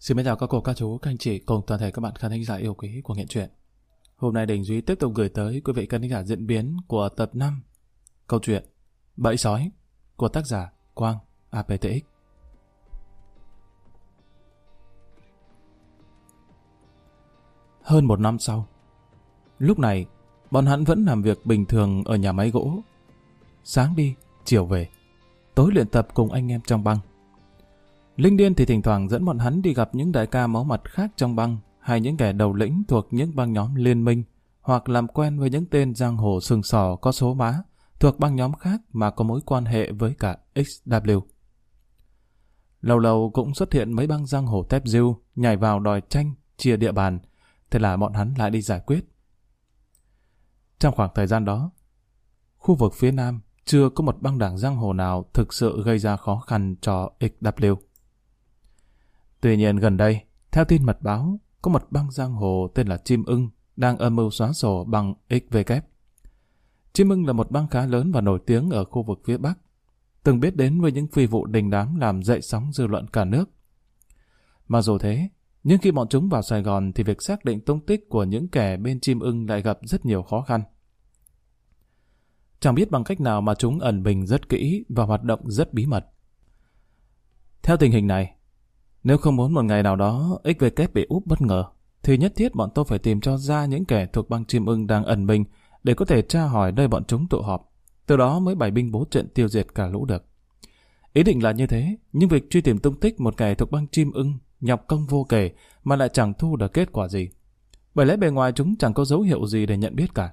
Xin chào các cô, các chú, các anh chị cùng toàn thể các bạn khán thính giả yêu quý của Nghiện Truyện. Hôm nay Đình Duy tiếp tục gửi tới quý vị khán thính giả diễn biến của tập 5 câu chuyện Bẫy Sói của tác giả Quang APTX. Hơn một năm sau, lúc này bọn hắn vẫn làm việc bình thường ở nhà máy gỗ. Sáng đi, chiều về, tối luyện tập cùng anh em trong băng. Linh Điên thì thỉnh thoảng dẫn bọn hắn đi gặp những đại ca máu mặt khác trong băng, hay những kẻ đầu lĩnh thuộc những băng nhóm liên minh, hoặc làm quen với những tên giang hồ sừng sỏ có số má thuộc băng nhóm khác mà có mối quan hệ với cả XW. Lâu lâu cũng xuất hiện mấy băng giang hồ tép diêu nhảy vào đòi tranh, chia địa bàn, thế là bọn hắn lại đi giải quyết. Trong khoảng thời gian đó, khu vực phía Nam chưa có một băng đảng giang hồ nào thực sự gây ra khó khăn cho XW. Tuy nhiên gần đây, theo tin mật báo, có một băng giang hồ tên là Chim Ưng đang âm mưu xóa sổ băng XVK. Chim Ưng là một băng khá lớn và nổi tiếng ở khu vực phía Bắc, từng biết đến với những phi vụ đình đám làm dậy sóng dư luận cả nước. Mà dù thế, nhưng khi bọn chúng vào Sài Gòn thì việc xác định tung tích của những kẻ bên Chim Ưng lại gặp rất nhiều khó khăn. Chẳng biết bằng cách nào mà chúng ẩn mình rất kỹ và hoạt động rất bí mật. Theo tình hình này, nếu không muốn một ngày nào đó XVK bị úp bất ngờ, thì nhất thiết bọn tôi phải tìm cho ra những kẻ thuộc băng Chim Ưng đang ẩn mình để có thể tra hỏi nơi bọn chúng tụ họp. Từ đó mới bày binh bố trận tiêu diệt cả lũ được. Ý định là như thế, nhưng việc truy tìm tung tích một kẻ thuộc băng Chim Ưng nhọc công vô kể mà lại chẳng thu được kết quả gì. Bởi lẽ bề ngoài chúng chẳng có dấu hiệu gì để nhận biết cả.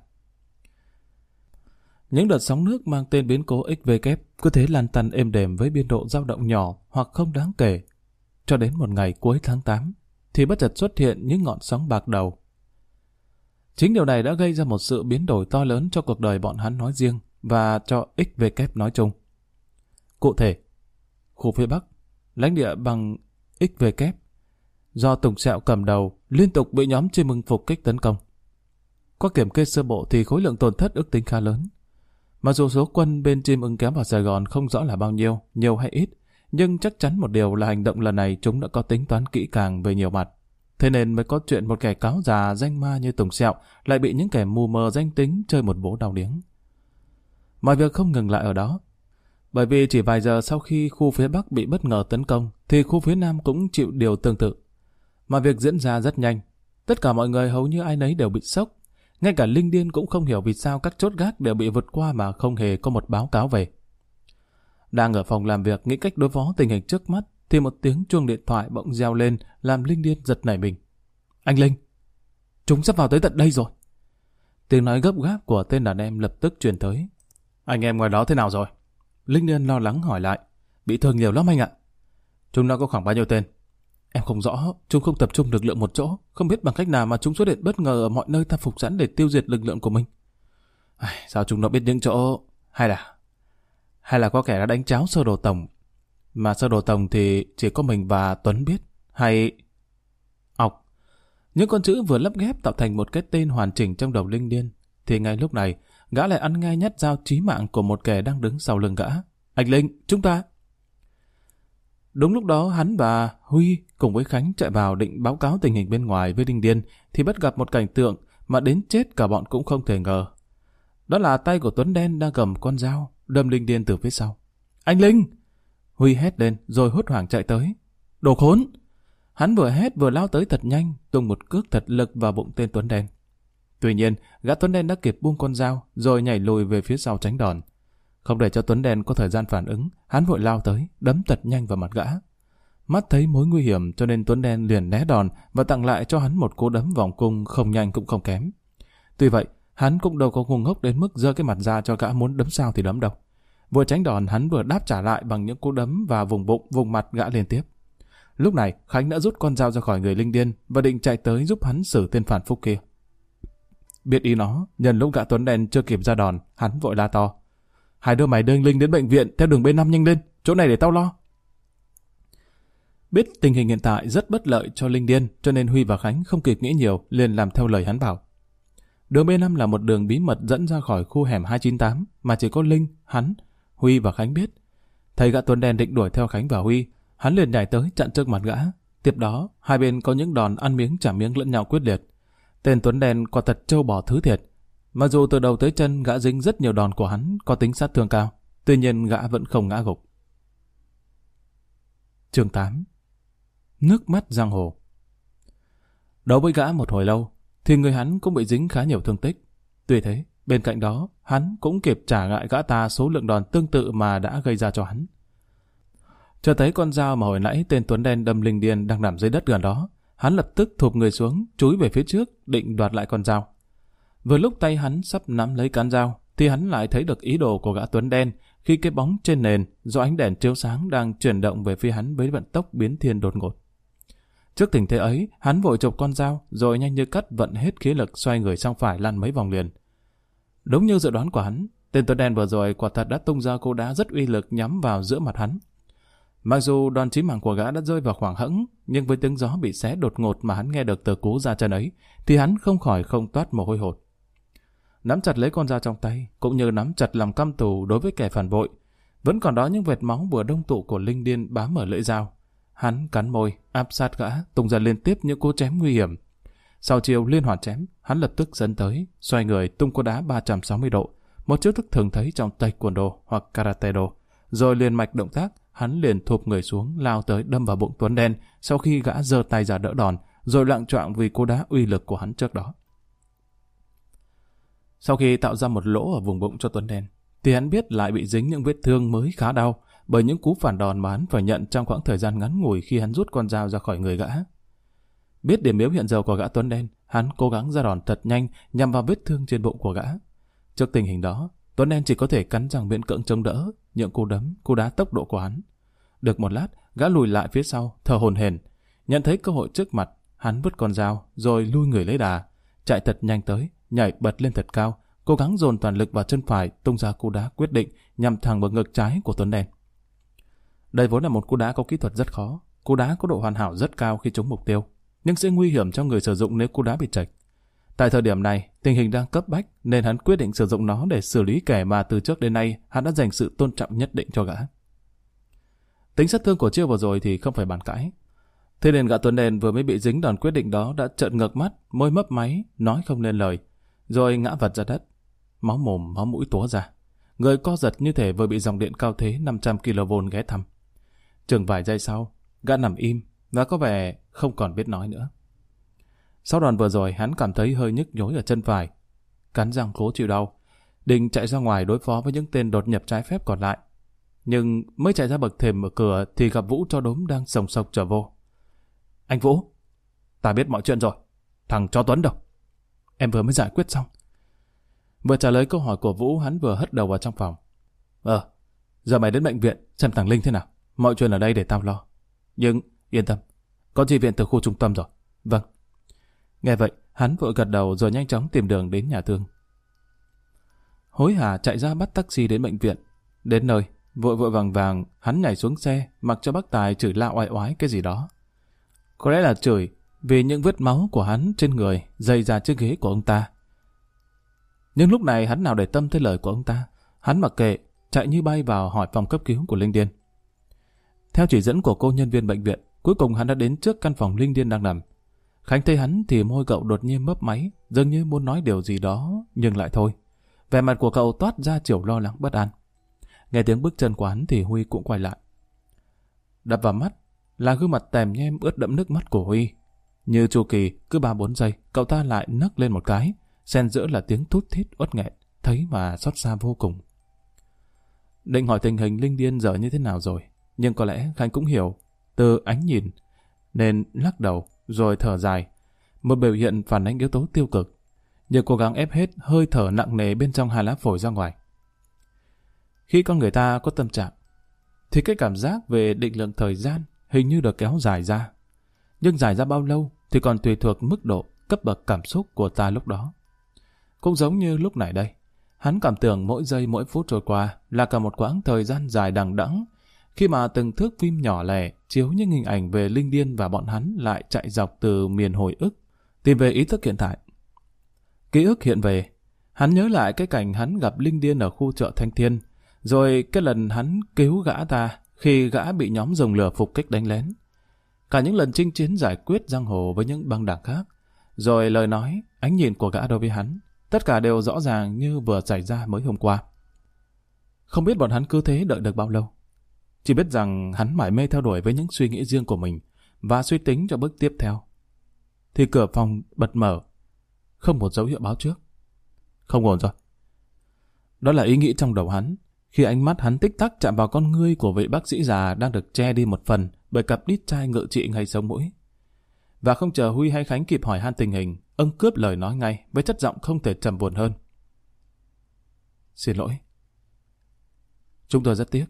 Những đợt sóng nước mang tên biến cố XVK cứ thế lan tăn êm đềm với biên độ dao động nhỏ hoặc không đáng kể. Cho đến một ngày cuối tháng 8, thì bất chợt xuất hiện những ngọn sóng bạc đầu. Chính điều này đã gây ra một sự biến đổi to lớn cho cuộc đời bọn hắn nói riêng và cho XVK nói chung. Cụ thể, khu phía Bắc, lãnh địa bằng XVK, do Tùng Sẹo cầm đầu, liên tục bị nhóm Chim Ưng phục kích tấn công. Qua kiểm kê sơ bộ thì khối lượng tổn thất ước tính khá lớn. Mặc dù số quân bên Chim Ưng kéo vào Sài Gòn không rõ là bao nhiêu, nhiều hay ít, nhưng chắc chắn một điều là hành động lần này chúng đã có tính toán kỹ càng về nhiều mặt. Thế nên mới có chuyện một kẻ cáo già danh ma như Tùng Sẹo lại bị những kẻ mù mờ danh tính chơi một vố đau điếng. Mọi việc không ngừng lại ở đó. Bởi vì chỉ vài giờ sau khi khu phía Bắc bị bất ngờ tấn công, thì khu phía Nam cũng chịu điều tương tự. Mà việc diễn ra rất nhanh. Tất cả mọi người hầu như ai nấy đều bị sốc. Ngay cả Linh Điên cũng không hiểu vì sao các chốt gác đều bị vượt qua mà không hề có một báo cáo về. Đang ở phòng làm việc nghĩ cách đối phó tình hình trước mắt, thì một tiếng chuông điện thoại bỗng reo lên làm Linh Điên giật nảy mình. Anh Linh, chúng sắp vào tới tận đây rồi. Tiếng nói gấp gáp của tên đàn em lập tức truyền tới. Anh em ngoài đó thế nào rồi? Linh Điên lo lắng hỏi lại. Bị thương nhiều lắm anh ạ. Chúng nó có khoảng bao nhiêu tên? Em không rõ, chúng không tập trung lực lượng một chỗ, không biết bằng cách nào mà chúng xuất hiện bất ngờ ở mọi nơi ta phục sẵn để tiêu diệt lực lượng của mình. Sao chúng nó biết những chỗ? Hay là có kẻ đã đánh cháo sơ đồ tổng? Mà sơ đồ tổng thì chỉ có mình và Tuấn biết. Hay... Ọc. Những con chữ vừa lắp ghép tạo thành một cái tên hoàn chỉnh trong đầu Linh Điên. Thì ngay lúc này, gã lại ăn ngay nhát dao chí mạng của một kẻ đang đứng sau lưng gã. Anh Linh, chúng ta... Đúng lúc đó hắn và Huy cùng với Khánh chạy vào định báo cáo tình hình bên ngoài với Linh Điên thì bắt gặp một cảnh tượng mà đến chết cả bọn cũng không thể ngờ. Đó là tay của Tuấn Đen đang cầm con dao đâm Linh Điên từ phía sau. Anh Linh! Huy hét lên rồi hốt hoảng chạy tới. Đồ khốn! Hắn vừa hét vừa lao tới thật nhanh, tung một cước thật lực vào bụng tên Tuấn Đen. Tuy nhiên, gã Tuấn Đen đã kịp buông con dao rồi nhảy lùi về phía sau tránh đòn. Không để cho Tuấn Đen có thời gian phản ứng, hắn vội lao tới, đấm thật nhanh vào mặt gã. Mắt thấy mối nguy hiểm cho nên Tuấn Đen liền né đòn và tặng lại cho hắn một cú đấm vòng cung không nhanh cũng không kém. Tuy vậy, hắn cũng đâu có ngu ngốc đến mức giơ cái mặt ra cho gã muốn đấm sao thì đấm đâu. Vừa tránh đòn hắn vừa đáp trả lại bằng những cú đấm vào vùng bụng, vùng mặt gã liên tiếp. Lúc này Khánh đã rút con dao ra khỏi người Linh Điên và định chạy tới giúp hắn xử tên phản phúc kia. Biết ý nó, nhân lúc gã Tuấn Đen chưa kịp ra đòn, hắn vội la to. Hai đứa mày đưa anh Linh đến bệnh viện theo đường B5 nhanh lên, chỗ này để tao lo. Biết tình hình hiện tại rất bất lợi cho Linh Điên, cho nên Huy và Khánh không kịp nghĩ nhiều, liền làm theo lời hắn bảo. Đường B5 là một đường bí mật dẫn ra khỏi khu hẻm 298 mà chỉ có Linh, hắn, Huy và Khánh biết. Thấy gã Tuấn Đen định đuổi theo Khánh và Huy, hắn liền nhảy tới chặn trước mặt gã. Tiếp đó, hai bên có những đòn ăn miếng trả miếng lẫn nhau quyết liệt. Tên Tuấn Đen quả thật trâu bò thứ thiệt. Mặc dù từ đầu tới chân gã dính rất nhiều đòn của hắn có tính sát thương cao, tuy nhiên gã vẫn không ngã gục. Chương 8. Nước mắt giang hồ. Đấu với gã một hồi lâu, thì người hắn cũng bị dính khá nhiều thương tích. Tuy thế, bên cạnh đó, hắn cũng kịp trả lại gã ta số lượng đòn tương tự mà đã gây ra cho hắn. Chờ thấy con dao mà hồi nãy tên Tuấn Đen đâm Linh Điên đang nằm dưới đất gần đó, hắn lập tức thụp người xuống, chúi về phía trước, định đoạt lại con dao. Vừa lúc tay hắn sắp nắm lấy cán dao, thì hắn lại thấy được ý đồ của gã Tuấn Đen khi cái bóng trên nền do ánh đèn chiếu sáng đang chuyển động về phía hắn với vận tốc biến thiên đột ngột. Trước tình thế ấy, hắn vội chộp con dao, rồi nhanh như cắt vận hết khí lực xoay người sang phải lăn mấy vòng liền. Đúng như dự đoán của hắn, tên Tuấn Đen vừa rồi quả thật đã tung ra cú đá rất uy lực nhắm vào giữa mặt hắn. Mặc dù đòn chí mạng của gã đã rơi vào khoảng hẫng, nhưng với tiếng gió bị xé đột ngột mà hắn nghe được từ cú ra chân ấy, thì hắn không khỏi không toát mồ hôi hột. Nắm chặt lấy con dao trong tay, cũng như nắm chặt lòng căm thù đối với kẻ phản bội, vẫn còn đó những vệt máu vừa đông tụ của Linh Điên bám ở lưỡi dao. Hắn cắn môi, áp sát gã, tung ra liên tiếp những cú chém nguy hiểm. Sau chiều liên hoàn chém, hắn lập tức dẫn tới, xoay người tung cú đá 360 độ, một chiêu thức thường thấy trong taekwondo hoặc karate-do. Rồi liền mạch động tác, hắn liền thụp người xuống, lao tới đâm vào bụng Tuấn Đen sau khi gã giơ tay ra đỡ đòn, rồi loạng choạng vì cú đá uy lực của hắn trước đó. Sau khi tạo ra một lỗ ở vùng bụng cho Tuấn Đen, thì hắn biết lại bị dính những vết thương mới khá đau bởi những cú phản đòn mà hắn phải nhận trong khoảng thời gian ngắn ngủi khi hắn rút con dao ra khỏi người gã. Biết điểm yếu hiện giờ của gã Tuấn Đen, hắn cố gắng ra đòn thật nhanh nhằm vào vết thương trên bụng của gã. Trước tình hình đó, Tuấn Đen chỉ có thể cắn răng miễn cưỡng chống đỡ những cú đấm, cú đá tốc độ của hắn. Được một lát, gã lùi lại phía sau, thở hổn hển. Nhận thấy cơ hội trước mặt, hắn vứt con dao, rồi lui người lấy đà, chạy thật nhanh tới, nhảy bật lên thật cao, cố gắng dồn toàn lực vào chân phải, tung ra cú đá quyết định nhằm thẳng vào ngực trái của Tuấn Đen. Đây vốn là một cú đá có kỹ thuật rất khó, cú đá có độ hoàn hảo rất cao khi trúng mục tiêu, nhưng sẽ nguy hiểm cho người sử dụng nếu cú đá bị chệch. Tại thời điểm này, tình hình đang cấp bách nên hắn quyết định sử dụng nó để xử lý kẻ mà từ trước đến nay hắn đã dành sự tôn trọng nhất định cho gã. Tính sát thương của chiêu vừa rồi thì không phải bàn cãi. Thế nên gã Tuấn Đen vừa mới bị dính đòn quyết định đó đã trợn ngược mắt, môi mấp máy, nói không nên lời, rồi ngã vật ra đất. Máu mồm, máu mũi túa ra. Người co giật như thể vừa bị dòng điện cao thế 500 kV ghé thăm. Chừng vài giây sau, gã nằm im và có vẻ không còn biết nói nữa. Sau đòn vừa rồi, hắn cảm thấy hơi nhức nhối ở chân phải. Cắn răng cố chịu đau, định chạy ra ngoài đối phó với những tên đột nhập trái phép còn lại. Nhưng mới chạy ra bậc thềm mở cửa thì gặp Vũ cho đốm đang sồng sộc trở vô. Anh Vũ, ta biết mọi chuyện rồi. Thằng chó Tuấn đâu? Em vừa mới giải quyết xong. Vừa trả lời câu hỏi của Vũ, hắn vừa hất đầu vào trong phòng. Giờ mày đến bệnh viện xem thằng Linh thế nào. Mọi chuyện ở đây để tao lo. Nhưng yên tâm, có chi viện từ khu trung tâm rồi. Vâng. Nghe vậy, hắn vội gật đầu rồi nhanh chóng tìm đường đến nhà thương. Hối hả chạy ra bắt taxi đến bệnh viện. Đến nơi, vội vội vàng vàng, hắn nhảy xuống xe, mặc cho bác Tài chửi la oai oái cái gì đó. Có lẽ là chửi vì những vết máu của hắn trên người dày ra chiếc ghế của ông ta. Nhưng lúc này hắn nào để tâm tới lời của ông ta. Hắn mặc kệ, chạy như bay vào hỏi phòng cấp cứu của Linh Điên. Theo chỉ dẫn của cô nhân viên bệnh viện, cuối cùng hắn đã đến trước căn phòng Linh Điên đang nằm. Khánh thấy hắn thì môi cậu đột nhiên mấp máy, dường như muốn nói điều gì đó, nhưng lại thôi. Vẻ mặt của cậu toát ra chiều lo lắng bất an. Nghe tiếng bước chân của hắn thì Huy cũng quay lại. Đập vào mắt là gương mặt tèm nhem ướt đẫm nước mắt của Huy. Như chu kỳ, cứ 3-4 giây, cậu ta lại nấc lên một cái, xen giữa là tiếng thút thít uất nghẹn, thấy mà xót xa vô cùng. Định hỏi tình hình Linh Điên giờ như thế nào rồi, nhưng có lẽ Khánh cũng hiểu từ ánh nhìn, nên lắc đầu rồi thở dài, một biểu hiện phản ánh yếu tố tiêu cực, nhưng cố gắng ép hết hơi thở nặng nề bên trong hai lá phổi ra ngoài. Khi con người ta có tâm trạng, thì cái cảm giác về định lượng thời gian hình như được kéo dài ra. Nhưng dài ra bao lâu thì còn tùy thuộc mức độ, cấp bậc cảm xúc của ta lúc đó. Cũng giống như lúc này đây, hắn cảm tưởng mỗi giây mỗi phút trôi qua là cả một quãng thời gian dài đằng đẵng, khi mà từng thước phim nhỏ lẻ chiếu những hình ảnh về Linh Điên và bọn hắn lại chạy dọc từ miền hồi ức, tìm về ý thức hiện tại. Ký ức hiện về, hắn nhớ lại cái cảnh hắn gặp Linh Điên ở khu chợ Thanh Thiên, rồi cái lần hắn cứu gã ta khi gã bị nhóm dùng lửa phục kích đánh lén. Cả những lần chinh chiến giải quyết giang hồ với những băng đảng khác, rồi lời nói, ánh nhìn của gã đối với hắn, tất cả đều rõ ràng như vừa xảy ra mới hôm qua. Không biết bọn hắn cứ thế đợi được bao lâu. Chỉ biết rằng hắn mải mê theo đuổi với những suy nghĩ riêng của mình và suy tính cho bước tiếp theo. Thì cửa phòng bật mở, không một dấu hiệu báo trước. Không ổn rồi. Đó là ý nghĩ trong đầu hắn, khi ánh mắt hắn tích tắc chạm vào con ngươi của vị bác sĩ già đang được che đi một phần bởi cặp đít chai ngự trị ngay sống mũi. Và không chờ Huy hay Khánh kịp hỏi han tình hình, ông cướp lời nói ngay với chất giọng không thể trầm buồn hơn. Xin lỗi. Chúng tôi rất tiếc.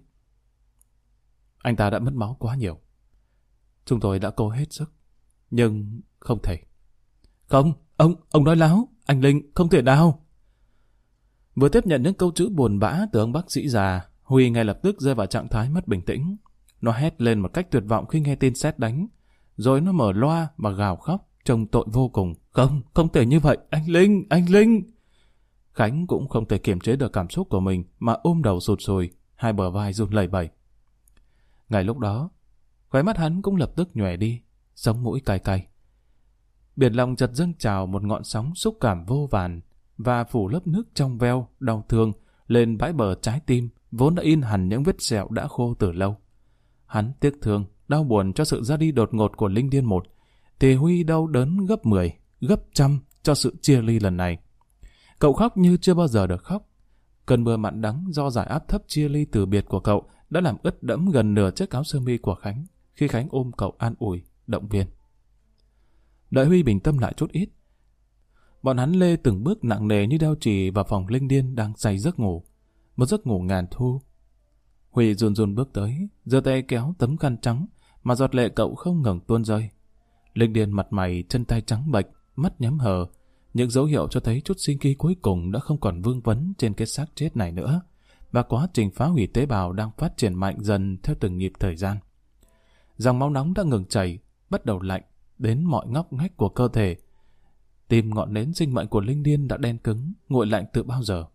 Anh ta đã mất máu quá nhiều. Chúng tôi đã cố hết sức, nhưng không thể. Không, ông nói láo, anh Linh, không thể nào. Vừa tiếp nhận những câu chữ buồn bã từ ông bác sĩ già, Huy ngay lập tức rơi vào trạng thái mất bình tĩnh. Nó hét lên một cách tuyệt vọng khi nghe tin sét đánh, rồi nó mở loa mà gào khóc, trông tội vô cùng. Không thể như vậy, anh Linh. Khánh cũng không thể kiềm chế được cảm xúc của mình mà ôm đầu sụt sùi, hai bờ vai run lẩy bẩy. Ngay lúc đó, khóe mắt hắn cũng lập tức nhòe đi, sống mũi cay cay. Biển lòng chợt dâng trào một ngọn sóng xúc cảm vô vàn và phủ lớp nước trong veo, đau thương lên bãi bờ trái tim vốn đã in hẳn những vết sẹo đã khô từ lâu. Hắn tiếc thương, đau buồn cho sự ra đi đột ngột của Linh Điên một, thì Huy đau đớn gấp 10, gấp trăm cho sự chia ly lần này. Cậu khóc như chưa bao giờ được khóc. Cơn mưa mặn đắng do giải áp thấp chia ly từ biệt của cậu đã làm ướt đẫm gần nửa chiếc áo sơ mi của Khánh khi Khánh ôm cậu an ủi, động viên. Đợi Huy bình tâm lại chút ít, bọn hắn lê từng bước nặng nề như đeo chì vào phòng Linh Điên đang say giấc ngủ, một giấc ngủ ngàn thu. Huy run run bước tới, giơ tay kéo tấm khăn trắng mà giọt lệ cậu không ngừng tuôn rơi. Linh Điên mặt mày chân tay trắng bệch, mắt nhắm hờ, những dấu hiệu cho thấy chút sinh khí cuối cùng đã không còn vương vấn trên cái xác chết này nữa, và quá trình phá hủy tế bào đang phát triển mạnh dần theo từng nhịp thời gian. Dòng máu nóng đã ngừng chảy, bắt đầu lạnh đến mọi ngóc ngách của cơ thể. Tim ngọn nến sinh mệnh của Linh Điên đã đen cứng, nguội lạnh từ bao giờ.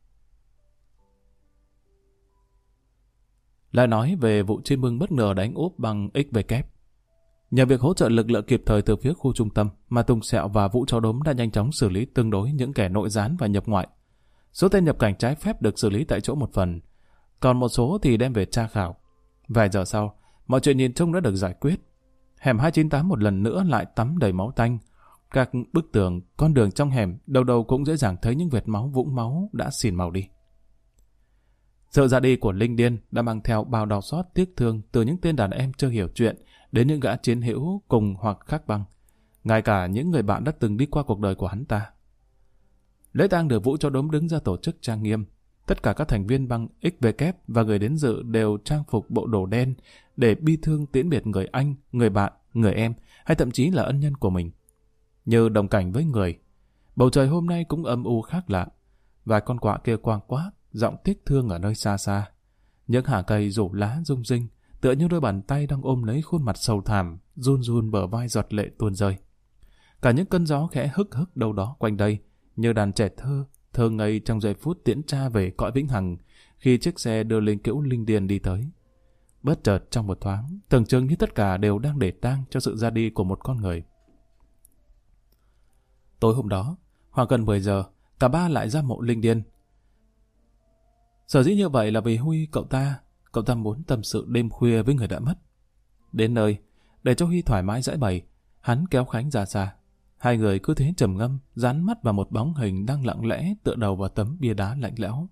Lại nói về vụ chim ưng bất ngờ đánh úp bằng XVK. Nhờ việc hỗ trợ lực lượng kịp thời từ phía khu trung tâm mà Tùng Sẹo và Vũ Chó Đốm đã nhanh chóng xử lý tương đối những kẻ nội gián và nhập ngoại. Số tên nhập cảnh trái phép được xử lý tại chỗ một phần, còn một số thì đem về tra khảo. Vài giờ sau, mọi chuyện nhìn chung đã được giải quyết. Hẻm 298 một lần nữa lại tắm đầy máu tanh. Các bức tường, con đường trong hẻm đâu đâu cũng dễ dàng thấy những vệt máu vũng máu đã xỉn màu đi. Sự ra đi của Linh Điên đã mang theo bao đau xót tiếc thương từ những tên đàn em chưa hiểu chuyện đến những gã chiến hữu cùng hoặc khác băng, ngay cả những người bạn đã từng đi qua cuộc đời của hắn ta. Lễ tang được Vũ Chó Đốm đứng ra tổ chức trang nghiêm. Tất cả các thành viên băng XVK và người đến dự đều trang phục bộ đồ đen để bi thương tiễn biệt người anh, người bạn, người em hay thậm chí là ân nhân của mình. Như đồng cảnh với người, bầu trời hôm nay cũng âm u khác lạ. Vài con quạ kia quang quát, giọng tiếc thương ở nơi xa xa. Những hàng cây rủ lá rung rinh, tựa như đôi bàn tay đang ôm lấy khuôn mặt sầu thảm, run run bờ vai giọt lệ tuôn rơi. Cả những cơn gió khẽ hức hức đâu đó quanh đây, như đàn trẻ thơ, thơ ngây trong giây phút tiễn cha về cõi vĩnh hằng, khi chiếc xe đưa lên cữu Linh Điền đi tới. Bất chợt trong một thoáng, tưởng chừng như tất cả đều đang để tang cho sự ra đi của một con người. Tối hôm đó, khoảng gần 10 giờ, cả ba lại ra mộ Linh Điên. Sở dĩ như vậy là vì Huy cậu ta muốn tâm sự đêm khuya với người đã mất. Đến nơi, để cho Huy thoải mái giải bày, hắn kéo Khánh ra xa. Hai người cứ thế trầm ngâm, dán mắt vào một bóng hình đang lặng lẽ tựa đầu vào tấm bia đá lạnh lẽo.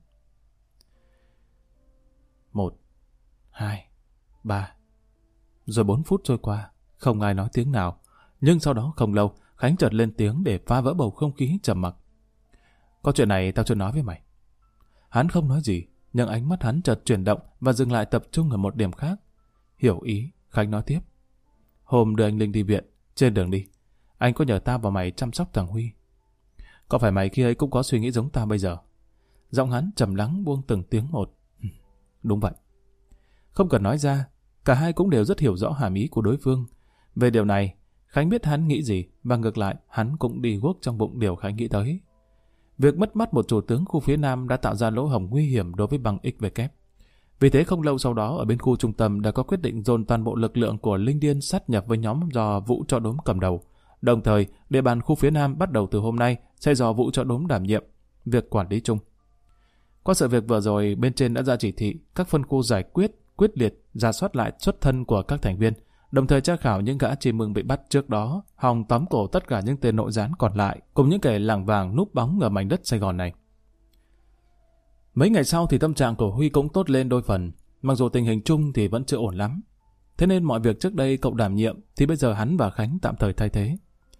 1, 2, 3. Rồi 4 phút trôi qua, không ai nói tiếng nào. Nhưng sau đó không lâu, Khánh chợt lên tiếng để phá vỡ bầu không khí trầm mặc. Có chuyện này tao chưa nói với mày. Hắn không nói gì, nhưng ánh mắt hắn chợt chuyển động và dừng lại tập trung ở một điểm khác. Hiểu ý, Khánh nói tiếp. Hôm đưa anh Linh đi viện, trên đường đi, anh có nhờ tao và mày chăm sóc thằng Huy. Có phải mày khi ấy cũng có suy nghĩ giống tao bây giờ? Giọng hắn trầm lắng buông từng tiếng một. Đúng vậy. Không cần nói ra, cả hai cũng đều rất hiểu rõ hàm ý của đối phương. Về điều này, Khánh biết hắn nghĩ gì, và ngược lại, hắn cũng đi guốc trong bụng điều Khánh nghĩ tới. Việc mất mắt một chủ tướng khu phía Nam đã tạo ra lỗ hổng nguy hiểm đối với băng XVK. Vì thế không lâu sau đó ở bên khu trung tâm đã có quyết định dồn toàn bộ lực lượng của Linh Điên sát nhập với nhóm do Vũ Chó Đốm cầm đầu. Đồng thời, địa bàn khu phía Nam bắt đầu từ hôm nay sẽ do Vũ Chó Đốm đảm nhiệm việc quản lý chung. Qua sự việc vừa rồi, bên trên đã ra chỉ thị các phân khu giải quyết, quyết liệt, rà soát lại xuất thân của các thành viên, đồng thời tra khảo những gã chim ưng bị bắt trước đó, hòng tóm cổ tất cả những tên nội gián còn lại, cùng những kẻ lảng vàng núp bóng ở mảnh đất Sài Gòn này. Mấy ngày sau thì tâm trạng của Huy cũng tốt lên đôi phần, mặc dù tình hình chung thì vẫn chưa ổn lắm. Thế nên mọi việc trước đây cậu đảm nhiệm thì bây giờ hắn và Khánh tạm thời thay thế.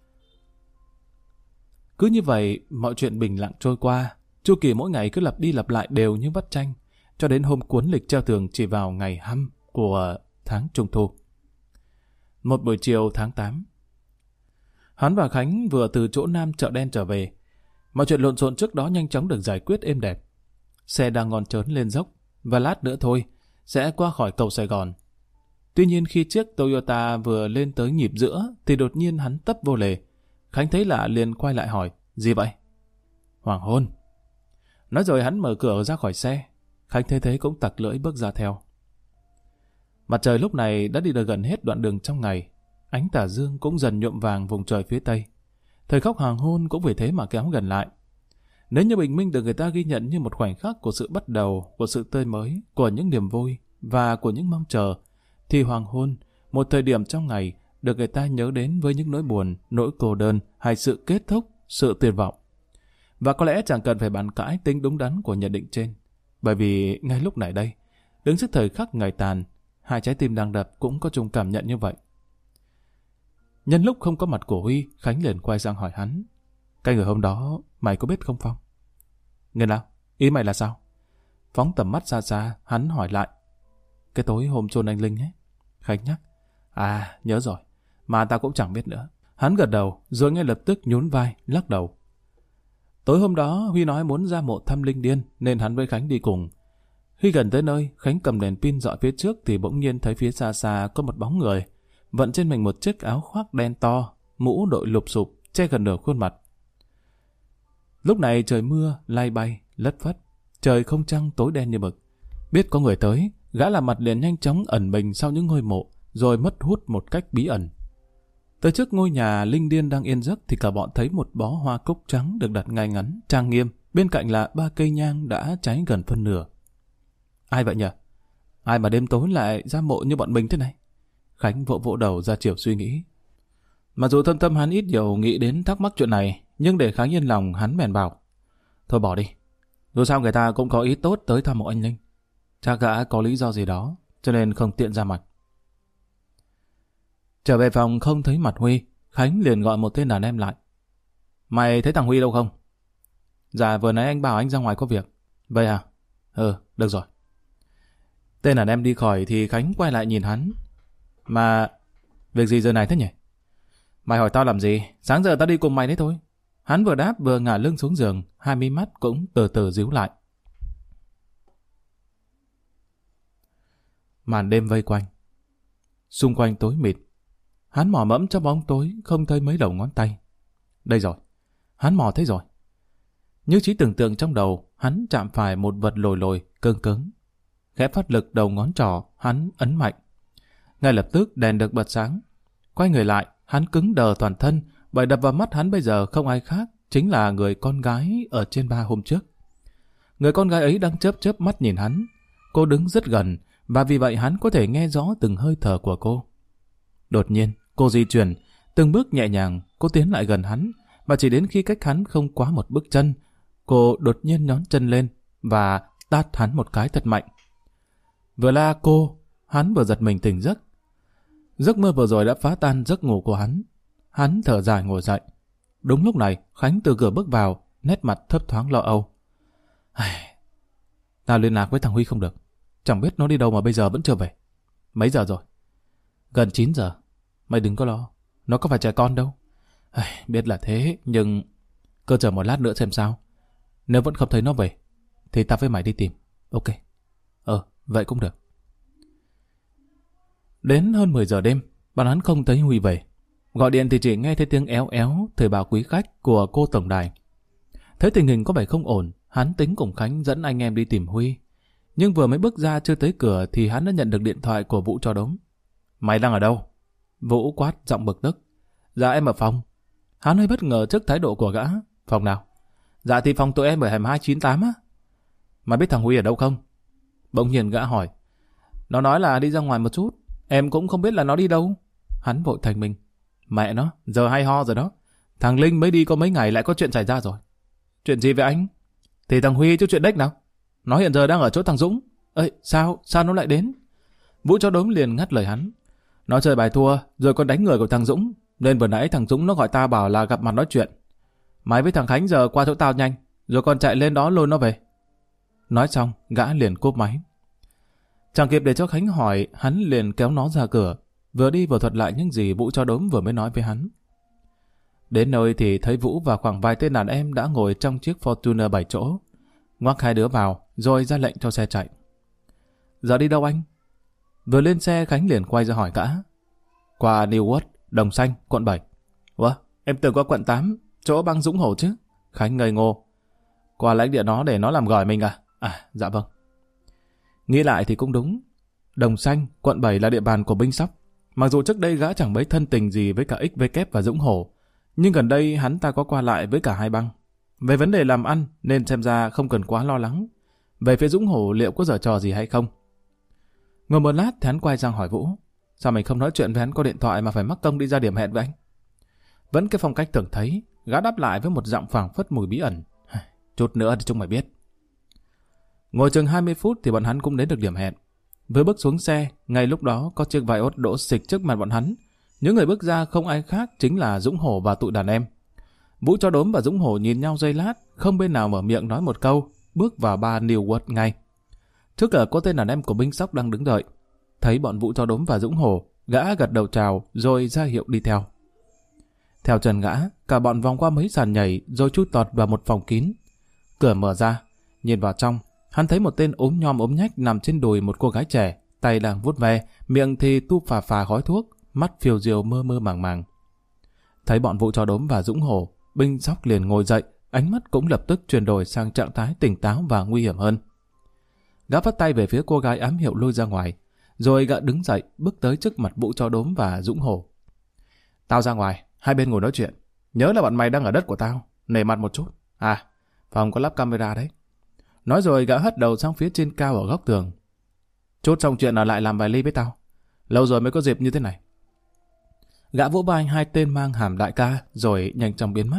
Cứ như vậy, mọi chuyện bình lặng trôi qua, chu kỳ mỗi ngày cứ lặp đi lặp lại đều như vắt chanh, cho đến hôm cuốn lịch treo tường chỉ vào ngày 5 của tháng Trung Thu. Một buổi chiều tháng 8. Hắn và Khánh vừa từ chỗ Nam chợ đen trở về. Mọi chuyện lộn xộn trước đó nhanh chóng được giải quyết êm đẹp. Xe đang ngon trớn lên dốc, và lát nữa thôi, sẽ qua khỏi cầu Sài Gòn. Tuy nhiên khi chiếc Toyota vừa lên tới nhịp giữa, thì đột nhiên hắn tấp vô lề. Khánh thấy lạ liền quay lại hỏi, gì vậy? Hoàng hôn. Nói rồi hắn mở cửa ra khỏi xe. Khánh thấy thế cũng tặc lưỡi bước ra theo. Mặt trời lúc này đã đi được gần hết đoạn đường trong ngày. Ánh tà dương cũng dần nhuộm vàng vùng trời phía tây. Thời khắc hoàng hôn cũng vì thế mà kéo gần lại. Nếu như bình minh được người ta ghi nhận như một khoảnh khắc của sự bắt đầu, của sự tươi mới, của những niềm vui và của những mong chờ, thì hoàng hôn, một thời điểm trong ngày, được người ta nhớ đến với những nỗi buồn, nỗi cô đơn hay sự kết thúc, sự tuyệt vọng. Và có lẽ chẳng cần phải bàn cãi tính đúng đắn của nhận định trên. Bởi vì ngay lúc này đây, đứng trước thời khắc ngày tàn, hai trái tim đang đập cũng có chung cảm nhận như vậy. Nhân lúc không có mặt của Huy, Khánh liền quay sang hỏi hắn, cái người hôm đó mày có biết không Phong? Người nào? Ý mày là sao? Phóng tầm mắt xa xa, hắn hỏi lại. Cái tối hôm chôn anh Linh ấy. Khánh nhắc. À, nhớ rồi. Mà tao cũng chẳng biết nữa. Hắn gật đầu, rồi ngay lập tức nhún vai, lắc đầu. Tối hôm đó, Huy nói muốn ra mộ thăm Linh Điên, nên hắn với Khánh đi cùng. Khi gần tới nơi, Khánh cầm đèn pin dọi phía trước thì bỗng nhiên thấy phía xa xa có một bóng người, vận trên mình một chiếc áo khoác đen to, mũ đội lụp xụp, che gần nửa khuôn mặt. Lúc này trời mưa, lay bay, lất phất, trời không trăng tối đen như mực. Biết có người tới, gã làm mặt liền nhanh chóng ẩn mình sau những ngôi mộ, rồi mất hút một cách bí ẩn. Tới trước ngôi nhà Linh Điên đang yên giấc thì cả bọn thấy một bó hoa cúc trắng được đặt ngay ngắn, trang nghiêm, bên cạnh là 3 cây nhang đã cháy gần phân nửa. Ai vậy nhỉ? Ai mà đêm tối lại ra mộ như bọn mình thế này? Khánh vỗ vỗ đầu ra chiều suy nghĩ. Mặc dù thâm tâm hắn ít nhiều nghĩ đến thắc mắc chuyện này, nhưng để Khánh yên lòng hắn bèn bảo. Thôi bỏ đi. Dù sao người ta cũng có ý tốt tới thăm mộ anh Linh. Chắc gã có lý do gì đó, cho nên không tiện ra mặt. Trở về phòng không thấy mặt Huy, Khánh liền gọi một tên đàn em lại. Mày thấy thằng Huy đâu không? Dạ vừa nãy anh bảo anh ra ngoài có việc. Vậy à? Được rồi. Tên đàn em đi khỏi thì Khánh quay lại nhìn hắn. Mà việc gì giờ này thế nhỉ? Mày hỏi tao làm gì? Sáng giờ tao đi cùng mày đấy thôi. Hắn vừa đáp vừa ngả lưng xuống giường, hai mí mắt cũng từ từ díu lại. Màn đêm vây quanh. Xung quanh tối mịt. Hắn mò mẫm trong bóng tối không thấy mấy đầu ngón tay. Đây rồi. Hắn mò thấy rồi. Như trí tưởng tượng trong đầu, hắn chạm phải một vật lồi lồi, cứng cứng. Khẽ phát lực đầu ngón trỏ, hắn ấn mạnh. Ngay lập tức đèn được bật sáng. Quay người lại, hắn cứng đờ toàn thân, bởi đập vào mắt hắn bây giờ không ai khác, chính là người con gái ở trên ba hôm trước. Người con gái ấy đang chớp chớp mắt nhìn hắn. Cô đứng rất gần, và vì vậy hắn có thể nghe rõ từng hơi thở của cô. Đột nhiên, cô di chuyển, từng bước nhẹ nhàng, cô tiến lại gần hắn, và chỉ đến khi cách hắn không quá một bước chân, cô đột nhiên nhón chân lên và tát hắn một cái thật mạnh. Vừa la cô, hắn vừa giật mình tỉnh giấc. Giấc mơ vừa rồi đã phá tan giấc ngủ của hắn. Hắn thở dài ngồi dậy. Đúng lúc này, Khánh từ cửa bước vào, nét mặt thấp thoáng lo âu. Tao liên lạc với thằng Huy không được. Chẳng biết nó đi đâu mà bây giờ vẫn chưa về. Mấy giờ rồi? Gần 9 giờ. Mày đừng có lo. Nó có phải trẻ con đâu. Biết là thế, nhưng... Cứ chờ một lát nữa xem sao. Nếu vẫn không thấy nó về, thì tao với mày đi tìm. Ok. Vậy cũng được. Đến hơn 10 giờ đêm, bọn hắn không thấy Huy về. Gọi điện thì chỉ nghe thấy tiếng éo éo thời báo quý khách của cô tổng đài. Thấy tình hình có vẻ không ổn, hắn tính cùng Khánh dẫn anh em đi tìm Huy. Nhưng vừa mới bước ra chưa tới cửa thì hắn đã nhận được điện thoại của Vũ cho đốm. Mày đang ở đâu? Vũ quát giọng bực tức. Dạ em ở phòng. Hắn hơi bất ngờ trước thái độ của gã. Phòng nào? Dạ thì phòng tụi em ở hẻm 298 á. Mày biết thằng Huy ở đâu không? Bỗng nhiên gã hỏi. Nó nói là đi ra ngoài một chút. Em cũng không biết là nó đi đâu. Hắn vội thành mình. Mẹ nó, giờ hay ho rồi đó. Thằng Linh mới đi có mấy ngày lại có chuyện xảy ra rồi. Chuyện gì vậy anh? Thì thằng Huy chứ chuyện đếch nào. Nó hiện giờ đang ở chỗ thằng Dũng. Ê, sao nó lại đến? Vũ cho đốm liền ngắt lời hắn. Nó chơi bài thua, rồi còn đánh người của thằng Dũng. Nên vừa nãy thằng Dũng nó gọi ta bảo là gặp mặt nói chuyện. Mày với thằng Khánh giờ qua chỗ tao nhanh, rồi còn chạy lên đó lôi nó về. Nói xong, gã liền cúp máy. Chẳng kịp để cho Khánh hỏi, hắn liền kéo nó ra cửa, vừa đi vừa thuật lại những gì Vũ cho đốm vừa mới nói với hắn. Đến nơi thì thấy Vũ và khoảng vài tên đàn em đã ngồi trong chiếc Fortuner 7 chỗ. Ngoắc hai đứa vào, rồi ra lệnh cho xe chạy. Giờ đi đâu anh? Vừa lên xe Khánh liền quay ra hỏi gã. Qua Newark, Đồng Xanh, quận 7. Ủa, em tưởng qua quận 8, chỗ băng Dũng Hổ chứ? Khánh ngây ngô. Qua lãnh địa nó để nó làm gỏi mình à? À, dạ vâng. Nghĩ lại thì cũng đúng. Đồng Xanh, quận 7 là địa bàn của binh Sóc. Mặc dù trước đây gã chẳng mấy thân tình gì với cả XVK và Dũng Hổ, nhưng gần đây hắn ta có qua lại với cả hai băng. Về vấn đề làm ăn nên xem ra không cần quá lo lắng. Về phía Dũng Hổ liệu có giở trò gì hay không? Ngồi một lát thì hắn quay sang hỏi Vũ. Sao mình không nói chuyện với hắn có điện thoại mà phải mắc công đi ra điểm hẹn với anh? Vẫn cái phong cách thường thấy, gã đáp lại với một giọng phảng phất mùi bí ẩn. Chút nữa thì chúng mày biết. Ngồi chừng 20 phút thì bọn hắn cũng đến được điểm hẹn. Vừa bước xuống xe, ngay lúc đó có chiếc Vios đỗ xịch trước mặt bọn hắn. Những người bước ra không ai khác chính là Dũng Hổ và tụi đàn em. Vũ cho đốm và Dũng Hổ nhìn nhau giây lát, không bên nào mở miệng nói một câu, bước vào bar Newark ngay. Trước cửa có tên đàn em của binh Sóc đang đứng đợi. Thấy bọn Vũ cho đốm và Dũng Hổ, gã gật đầu chào rồi ra hiệu đi theo. Theo chân gã, cả bọn vòng qua mấy sàn nhảy rồi chui tọt vào một phòng kín. Cửa mở ra, nhìn vào trong, hắn thấy một tên ốm nhom ốm nhách nằm trên đùi một cô gái trẻ, tay đang vuốt ve, miệng thì tu phà phà khói thuốc, mắt phiêu diêu mơ mơ màng màng. Thấy bọn Vũ cho đốm và Dũng Hổ, binh Sóc liền ngồi dậy, ánh mắt cũng lập tức chuyển đổi sang trạng thái tỉnh táo và nguy hiểm hơn. Gã vắt tay về phía cô gái ám hiệu lôi ra ngoài, rồi gã đứng dậy bước tới trước mặt Vũ cho đốm và Dũng Hổ. Tao ra ngoài, hai bên ngồi nói chuyện. Nhớ là bọn mày đang ở đất của tao, nể mặt một chút. À, phòng có lắp camera đấy. Nói rồi gã hất đầu sang phía trên cao ở góc tường. Chốt xong chuyện ở lại làm vài ly với tao. Lâu rồi mới có dịp như thế này. Gã vỗ vai hai tên mang hàm đại ca rồi nhanh chóng biến mất.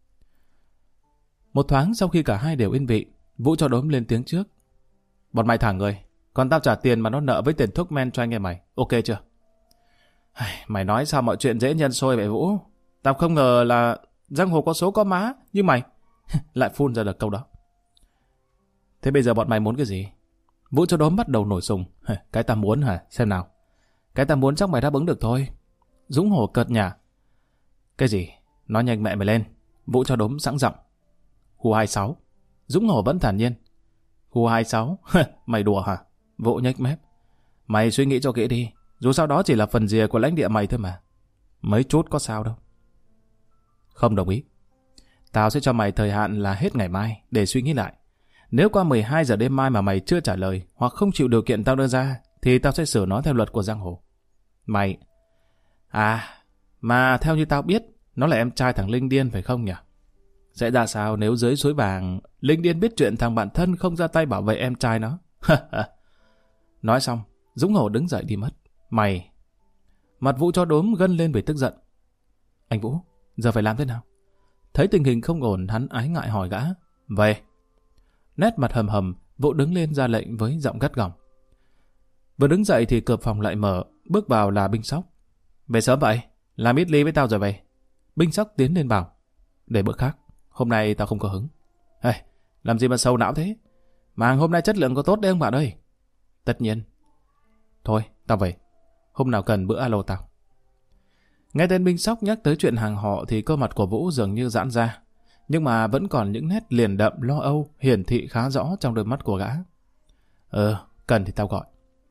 Một thoáng sau khi cả hai đều yên vị, Vũ cho đốm lên tiếng trước. Bọn mày thả người, còn tao trả tiền mà nó nợ với tiền thuốc men cho anh em mày. Ok chưa? Mày nói sao mọi chuyện dễ nhân xôi vậy Vũ? Tao không ngờ là giang hồ có số có má như mày. Lại phun ra được câu đó. Thế bây giờ bọn mày muốn cái gì? Vũ cho đốm bắt đầu nổi sùng. Cái tao muốn hả? Xem nào. Cái tao muốn chắc mày đáp ứng được thôi. Dũng Hổ cợt nhả. Cái gì? Nói nhanh mẹ mày lên. Vũ cho đốm sẵn giọng. Khu 26. Dũng Hổ vẫn thản nhiên. Khu 26? Mày đùa hả? Vũ nhếch mép. Mày suy nghĩ cho kỹ đi. Dù sao đó chỉ là phần rìa của lãnh địa mày thôi mà. Mấy chút có sao đâu. Không đồng ý. Tao sẽ cho mày thời hạn là hết ngày mai để suy nghĩ lại. Nếu qua 12 giờ đêm mai mà mày chưa trả lời hoặc không chịu điều kiện tao đưa ra thì tao sẽ sửa nó theo luật của giang hồ. Mày... À, mà theo như tao biết, nó là em trai thằng Linh Điên phải không nhỉ? Sẽ ra sao nếu dưới suối vàng Linh Điên biết chuyện thằng bạn thân không ra tay bảo vệ em trai nó? Nói xong, Dũng Hổ đứng dậy đi mất. Mày... Mặt Vũ cho đốm gân lên vì tức giận. Anh Vũ, giờ phải làm thế nào? Thấy tình hình không ổn, hắn ái ngại hỏi gã. Về. Nét mặt hầm hầm, Vũ đứng lên ra lệnh với giọng gắt gỏng. Vừa đứng dậy thì cửa phòng lại mở, bước vào là binh Sóc. Về sớm vậy, làm ít ly với tao rồi về. Binh Sóc tiến lên bảo. Để bữa khác, hôm nay tao không có hứng. Làm gì mà sầu não thế? Mà hôm nay chất lượng có tốt đấy ông bạn ơi. Tất nhiên. Thôi, tao về. Hôm nào cần bữa alo tao. Nghe tên binh Sóc nhắc tới chuyện hàng họ thì cơ mặt của Vũ dường như giãn ra. Nhưng mà vẫn còn những nét liền đậm lo âu hiển thị khá rõ trong đôi mắt của gã. Cần thì tao gọi.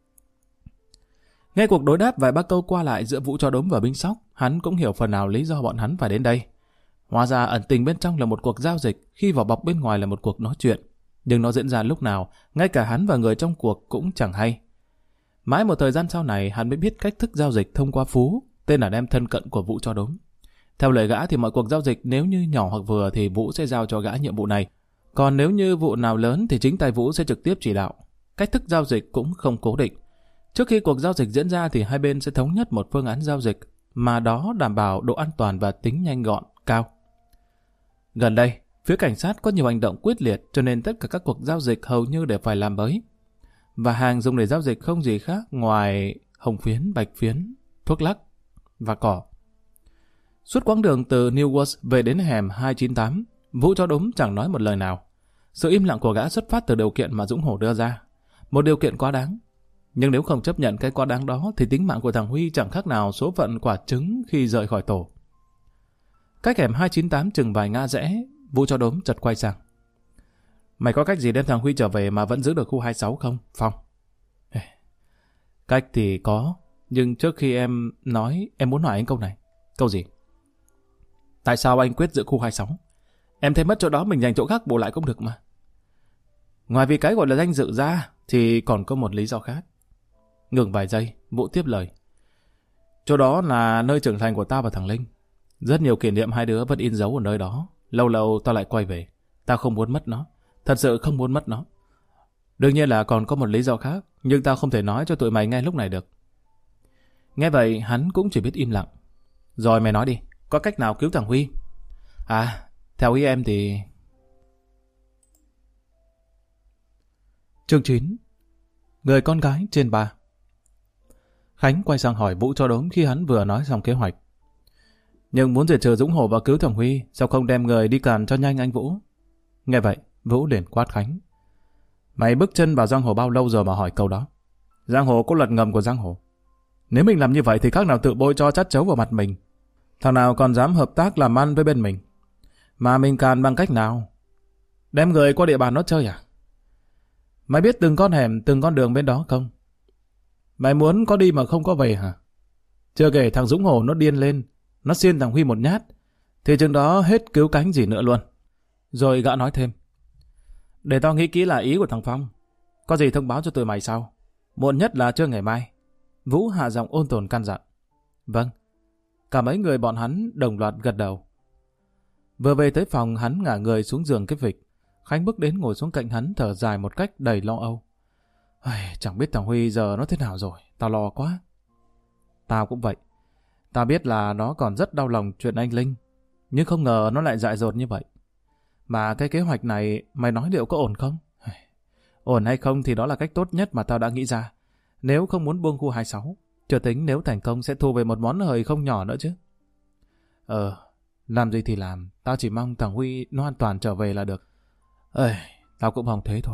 Nghe cuộc đối đáp vài ba câu qua lại giữa Vũ cho đốm và binh Sóc, hắn cũng hiểu phần nào lý do bọn hắn phải đến đây. Hóa ra ẩn tình bên trong là một cuộc giao dịch, khi vỏ bọc bên ngoài là một cuộc nói chuyện. Nhưng nó diễn ra lúc nào, ngay cả hắn và người trong cuộc cũng chẳng hay. Mãi một thời gian sau này, hắn mới biết cách thức giao dịch thông qua Phú, tên đàn em thân cận của Vũ cho đốm. Theo lời gã thì mọi cuộc giao dịch nếu như nhỏ hoặc vừa thì Vũ sẽ giao cho gã nhiệm vụ này. Còn nếu như vụ nào lớn thì chính tay Vũ sẽ trực tiếp chỉ đạo. Cách thức giao dịch cũng không cố định. Trước khi cuộc giao dịch diễn ra thì hai bên sẽ thống nhất một phương án giao dịch mà đó đảm bảo độ an toàn và tính nhanh gọn, cao. Gần đây, phía cảnh sát có nhiều hành động quyết liệt cho nên tất cả các cuộc giao dịch hầu như đều phải làm mới. Và hàng dùng để giao dịch không gì khác ngoài hồng phiến, bạch phiến, thuốc lắc và cỏ. Suốt quãng đường từ New World về đến hẻm 298, Vũ cho đốm chẳng nói một lời nào. Sự im lặng của gã xuất phát từ điều kiện mà Dũng Hổ đưa ra. Một điều kiện quá đáng. Nhưng nếu không chấp nhận cái quá đáng đó thì tính mạng của thằng Huy chẳng khác nào số phận quả trứng khi rời khỏi tổ. Cách hẻm 298 chừng vài ngã rẽ, Vũ cho đốm chợt quay sang. Mày có cách gì đem thằng Huy trở về mà vẫn giữ được khu 26 không, Phong? Cách thì có, nhưng trước khi em nói, em muốn hỏi anh câu này. Câu gì? Tại sao anh quyết giữ khu 26? Em thấy mất chỗ đó mình dành chỗ khác bù lại cũng được mà. Ngoài vì cái gọi là danh dự ra, thì còn có một lý do khác. Ngừng vài giây, Vũ tiếp lời. Chỗ đó là nơi trưởng thành của tao và thằng Linh. Rất nhiều kỷ niệm hai đứa vẫn in dấu ở nơi đó. Lâu lâu tao lại quay về. Tao không muốn mất nó. Thật sự không muốn mất nó. Đương nhiên là còn có một lý do khác, nhưng tao không thể nói cho tụi mày nghe lúc này được. Nghe vậy, hắn cũng chỉ biết im lặng. Rồi mày nói đi, có cách nào cứu thằng Huy? À, theo ý em thì... Chương 9. Người con gái trên 3. Khánh quay sang hỏi Vũ cho đốm khi hắn vừa nói xong kế hoạch. Nhưng muốn diệt trừ Dũng Hổ và cứu thằng Huy, sao không đem người đi càn cho nhanh anh Vũ? Nghe vậy, Vũ liền quát Khánh. Mày bước chân vào giang hồ bao lâu rồi mà hỏi câu đó? Giang hồ có luật ngầm của giang hồ. Nếu mình làm như vậy thì khác nào tự bôi cho chát chấu vào mặt mình. Thằng nào còn dám hợp tác làm ăn với bên mình? Mà mình càn bằng cách nào? Đem người qua địa bàn nó chơi à? Mày biết từng con hẻm, từng con đường bên đó không? Mày muốn có đi mà không có về hả? Chưa kể thằng Dũng Hổ nó điên lên, nó xiên thằng Huy một nhát, thì chừng đó hết cứu cánh gì nữa luôn. Rồi gã nói thêm. Để tao nghĩ kỹ là ý của thằng Phong. Có gì thông báo cho tụi mày sau. Muộn nhất là trưa ngày mai. Vũ hạ giọng ôn tồn căn dặn. Vâng. Cả mấy người bọn hắn đồng loạt gật đầu. Vừa về tới phòng, hắn ngả người xuống giường cái vịch. Khánh bước đến ngồi xuống cạnh hắn thở dài một cách đầy lo âu. Chẳng biết thằng Huy giờ nó thế nào rồi. Tao lo quá. Tao cũng vậy. Tao biết là nó còn rất đau lòng chuyện anh Linh. Nhưng không ngờ nó lại dại dột như vậy. Mà cái kế hoạch này mày nói liệu có ổn không? Ổn hay không thì đó là cách tốt nhất mà tao đã nghĩ ra. Nếu không muốn buông khu 26, chưa tính nếu thành công sẽ thu về một món hời không nhỏ nữa chứ. Làm gì thì làm, tao chỉ mong thằng Huy nó an toàn trở về là được. Tao cũng mong thế thôi.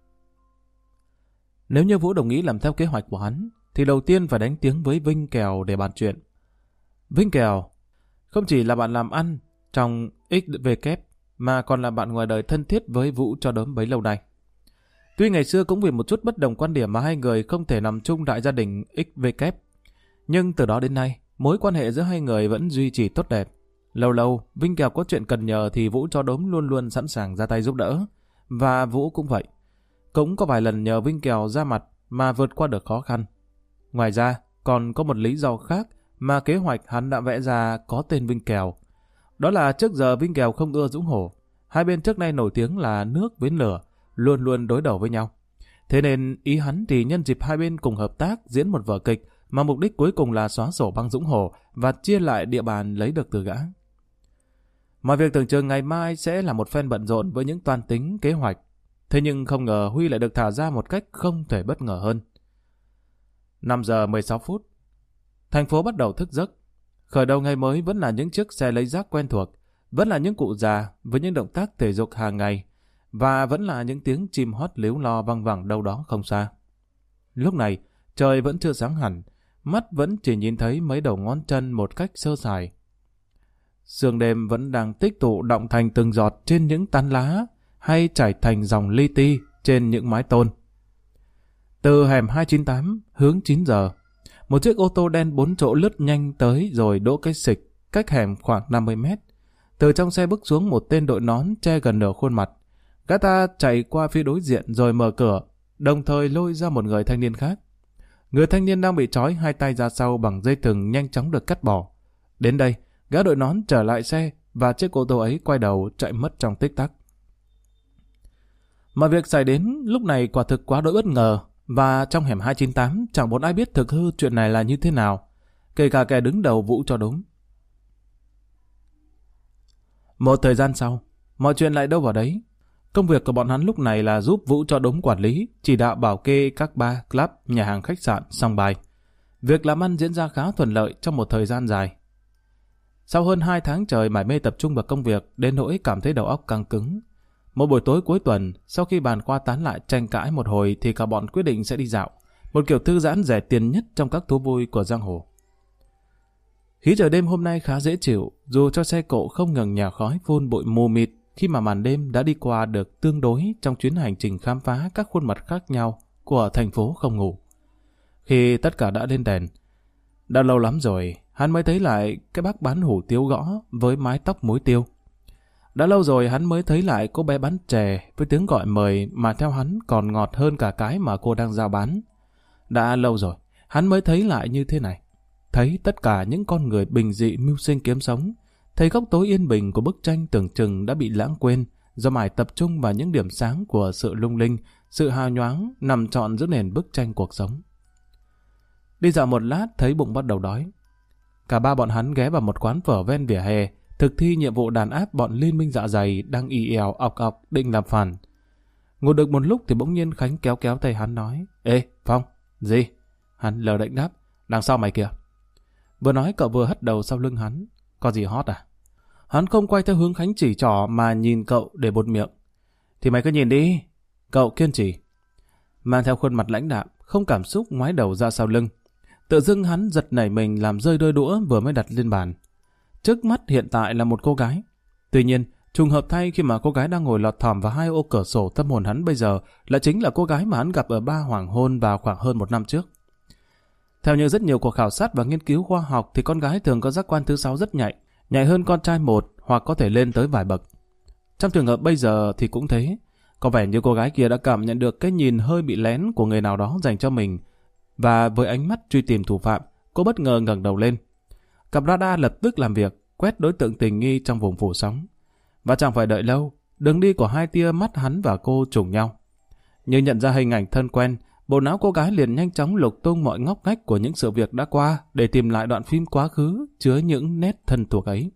Nếu như Vũ đồng ý làm theo kế hoạch của hắn, thì đầu tiên phải đánh tiếng với Vinh Kèo để bàn chuyện. Vinh Kèo không chỉ là bạn làm ăn trong XVK mà còn là bạn ngoài đời thân thiết với Vũ cho đốm bấy lâu nay. Tuy ngày xưa cũng vì một chút bất đồng quan điểm mà hai người không thể nằm chung đại gia đình XVK, nhưng từ đó đến nay, mối quan hệ giữa hai người vẫn duy trì tốt đẹp. Lâu lâu, Vinh Kèo có chuyện cần nhờ thì Vũ cho đốm luôn luôn sẵn sàng ra tay giúp đỡ. Và Vũ cũng vậy. Cũng có vài lần nhờ Vinh Kèo ra mặt mà vượt qua được khó khăn. Ngoài ra, còn có một lý do khác mà kế hoạch hắn đã vẽ ra có tên Vinh Kèo. Đó là trước giờ Vinh Kèo không ưa Dũng Hổ. Hai bên trước nay nổi tiếng là nước với lửa, luôn luôn đối đầu với nhau. Thế nên ý hắn thì nhân dịp hai bên cùng hợp tác diễn một vở kịch mà mục đích cuối cùng là xóa sổ băng Dũng Hổ và chia lại địa bàn lấy được từ gã. Mọi việc tưởng chừng ngày mai sẽ là một phen bận rộn với những toan tính kế hoạch. Thế nhưng không ngờ Huy lại được thả ra một cách không thể bất ngờ hơn. 5 giờ 16 phút. Thành phố bắt đầu thức giấc. Khởi đầu ngày mới vẫn là những chiếc xe lấy rác quen thuộc, vẫn là những cụ già với những động tác thể dục hàng ngày, và vẫn là những tiếng chim hót líu lo văng vẳng đâu đó không xa. Lúc này, trời vẫn chưa sáng hẳn, mắt vẫn chỉ nhìn thấy mấy đầu ngón chân một cách sơ sài. Sương đêm vẫn đang tích tụ đọng thành từng giọt trên những tán lá, hay chảy thành dòng li ti trên những mái tôn. Từ hẻm 298 hướng 9 giờ, một chiếc ô tô đen 4 chỗ lướt nhanh tới rồi đỗ cái xịch cách hẻm khoảng 50 mét. Từ trong xe bước xuống một tên đội nón che gần nửa khuôn mặt. Gã ta chạy qua phía đối diện rồi mở cửa, đồng thời lôi ra một người thanh niên khác. Người thanh niên đang bị trói hai tay ra sau bằng dây thừng nhanh chóng được cắt bỏ. Đến đây, gã đội nón trở lại xe và chiếc ô tô ấy quay đầu chạy mất trong tích tắc. Mọi việc xảy đến lúc này quả thực quá đỗi bất ngờ, và trong hẻm 298 chẳng một ai biết thực hư chuyện này là như thế nào, kể cả kẻ đứng đầu vụ cho đúng. Một thời gian sau, mọi chuyện lại đâu vào đấy. Công việc của bọn hắn lúc này là giúp Vũ cho đúng quản lý, chỉ đạo bảo kê các bar, club, nhà hàng khách sạn, sòng bài. Việc làm ăn diễn ra khá thuận lợi trong một thời gian dài. Sau hơn 2 tháng trời mải mê tập trung vào công việc, đến nỗi cảm thấy đầu óc căng cứng. Một buổi tối cuối tuần, sau khi bàn qua tán lại tranh cãi một hồi thì cả bọn quyết định sẽ đi dạo, một kiểu thư giãn rẻ tiền nhất trong các thú vui của giang hồ. Khí trời đêm hôm nay khá dễ chịu, dù cho xe cộ không ngừng nhả khói phun bụi mù mịt khi mà màn đêm đã đi qua được tương đối trong chuyến hành trình khám phá các khuôn mặt khác nhau của thành phố không ngủ. Khi tất cả đã lên đèn, đã lâu lắm rồi, hắn mới thấy lại cái bác bán hủ tiếu gõ với mái tóc muối tiêu. Đã lâu rồi hắn mới thấy lại cô bé bán chè với tiếng gọi mời mà theo hắn còn ngọt hơn cả cái mà cô đang giao bán. Đã lâu rồi, hắn mới thấy lại như thế này. Thấy tất cả những con người bình dị mưu sinh kiếm sống, thấy góc tối yên bình của bức tranh tưởng chừng đã bị lãng quên do mải tập trung vào những điểm sáng của sự lung linh, sự hào nhoáng nằm trọn giữa nền bức tranh cuộc sống. Đi dạo một lát thấy bụng bắt đầu đói. Cả ba bọn hắn ghé vào một quán phở ven vỉa hè, thực thi nhiệm vụ đàn áp bọn liên minh dạ dày đang ì èo ọc ọc định làm phản. Ngồi được một lúc thì bỗng nhiên Khánh kéo kéo tay hắn nói: "Ê, Phong, gì?" Hắn lờ đễnh đáp: "Đằng sau mày kìa." Vừa nói cậu vừa hất đầu sau lưng hắn: "Có gì hot à?" Hắn không quay theo hướng Khánh chỉ trỏ mà nhìn cậu để buột miệng: "Thì mày cứ nhìn đi." Cậu kiên trì. Mang theo khuôn mặt lãnh đạm, không cảm xúc ngoái đầu ra sau lưng. Tự dưng hắn giật nảy mình làm rơi đôi đũa vừa mới đặt lên bàn. Trước mắt hiện tại là một cô gái. Tuy nhiên, trùng hợp thay khi mà cô gái đang ngồi lọt thỏm vào hai ô cửa sổ tâm hồn hắn bây giờ là chính là cô gái mà hắn gặp ở bar Hoàng Hôn vào khoảng hơn 1 năm trước. Theo như rất nhiều cuộc khảo sát và nghiên cứu khoa học thì con gái thường có giác quan thứ 6 rất nhạy, nhạy hơn con trai 1 hoặc có thể lên tới vài bậc. Trong trường hợp bây giờ thì cũng thế. Có vẻ như cô gái kia đã cảm nhận được cái nhìn hơi bị lén của người nào đó dành cho mình, và với ánh mắt truy tìm thủ phạm, cô bất ngờ ngẩng đầu lên. Cặp radar lập tức làm việc, quét đối tượng tình nghi trong vùng phủ sóng. Và chẳng phải đợi lâu, đường đi của hai tia mắt hắn và cô trùng nhau. Như nhận ra hình ảnh thân quen, bộ não cô gái liền nhanh chóng lục tung mọi ngóc ngách của những sự việc đã qua để tìm lại đoạn phim quá khứ chứa những nét thân thuộc ấy.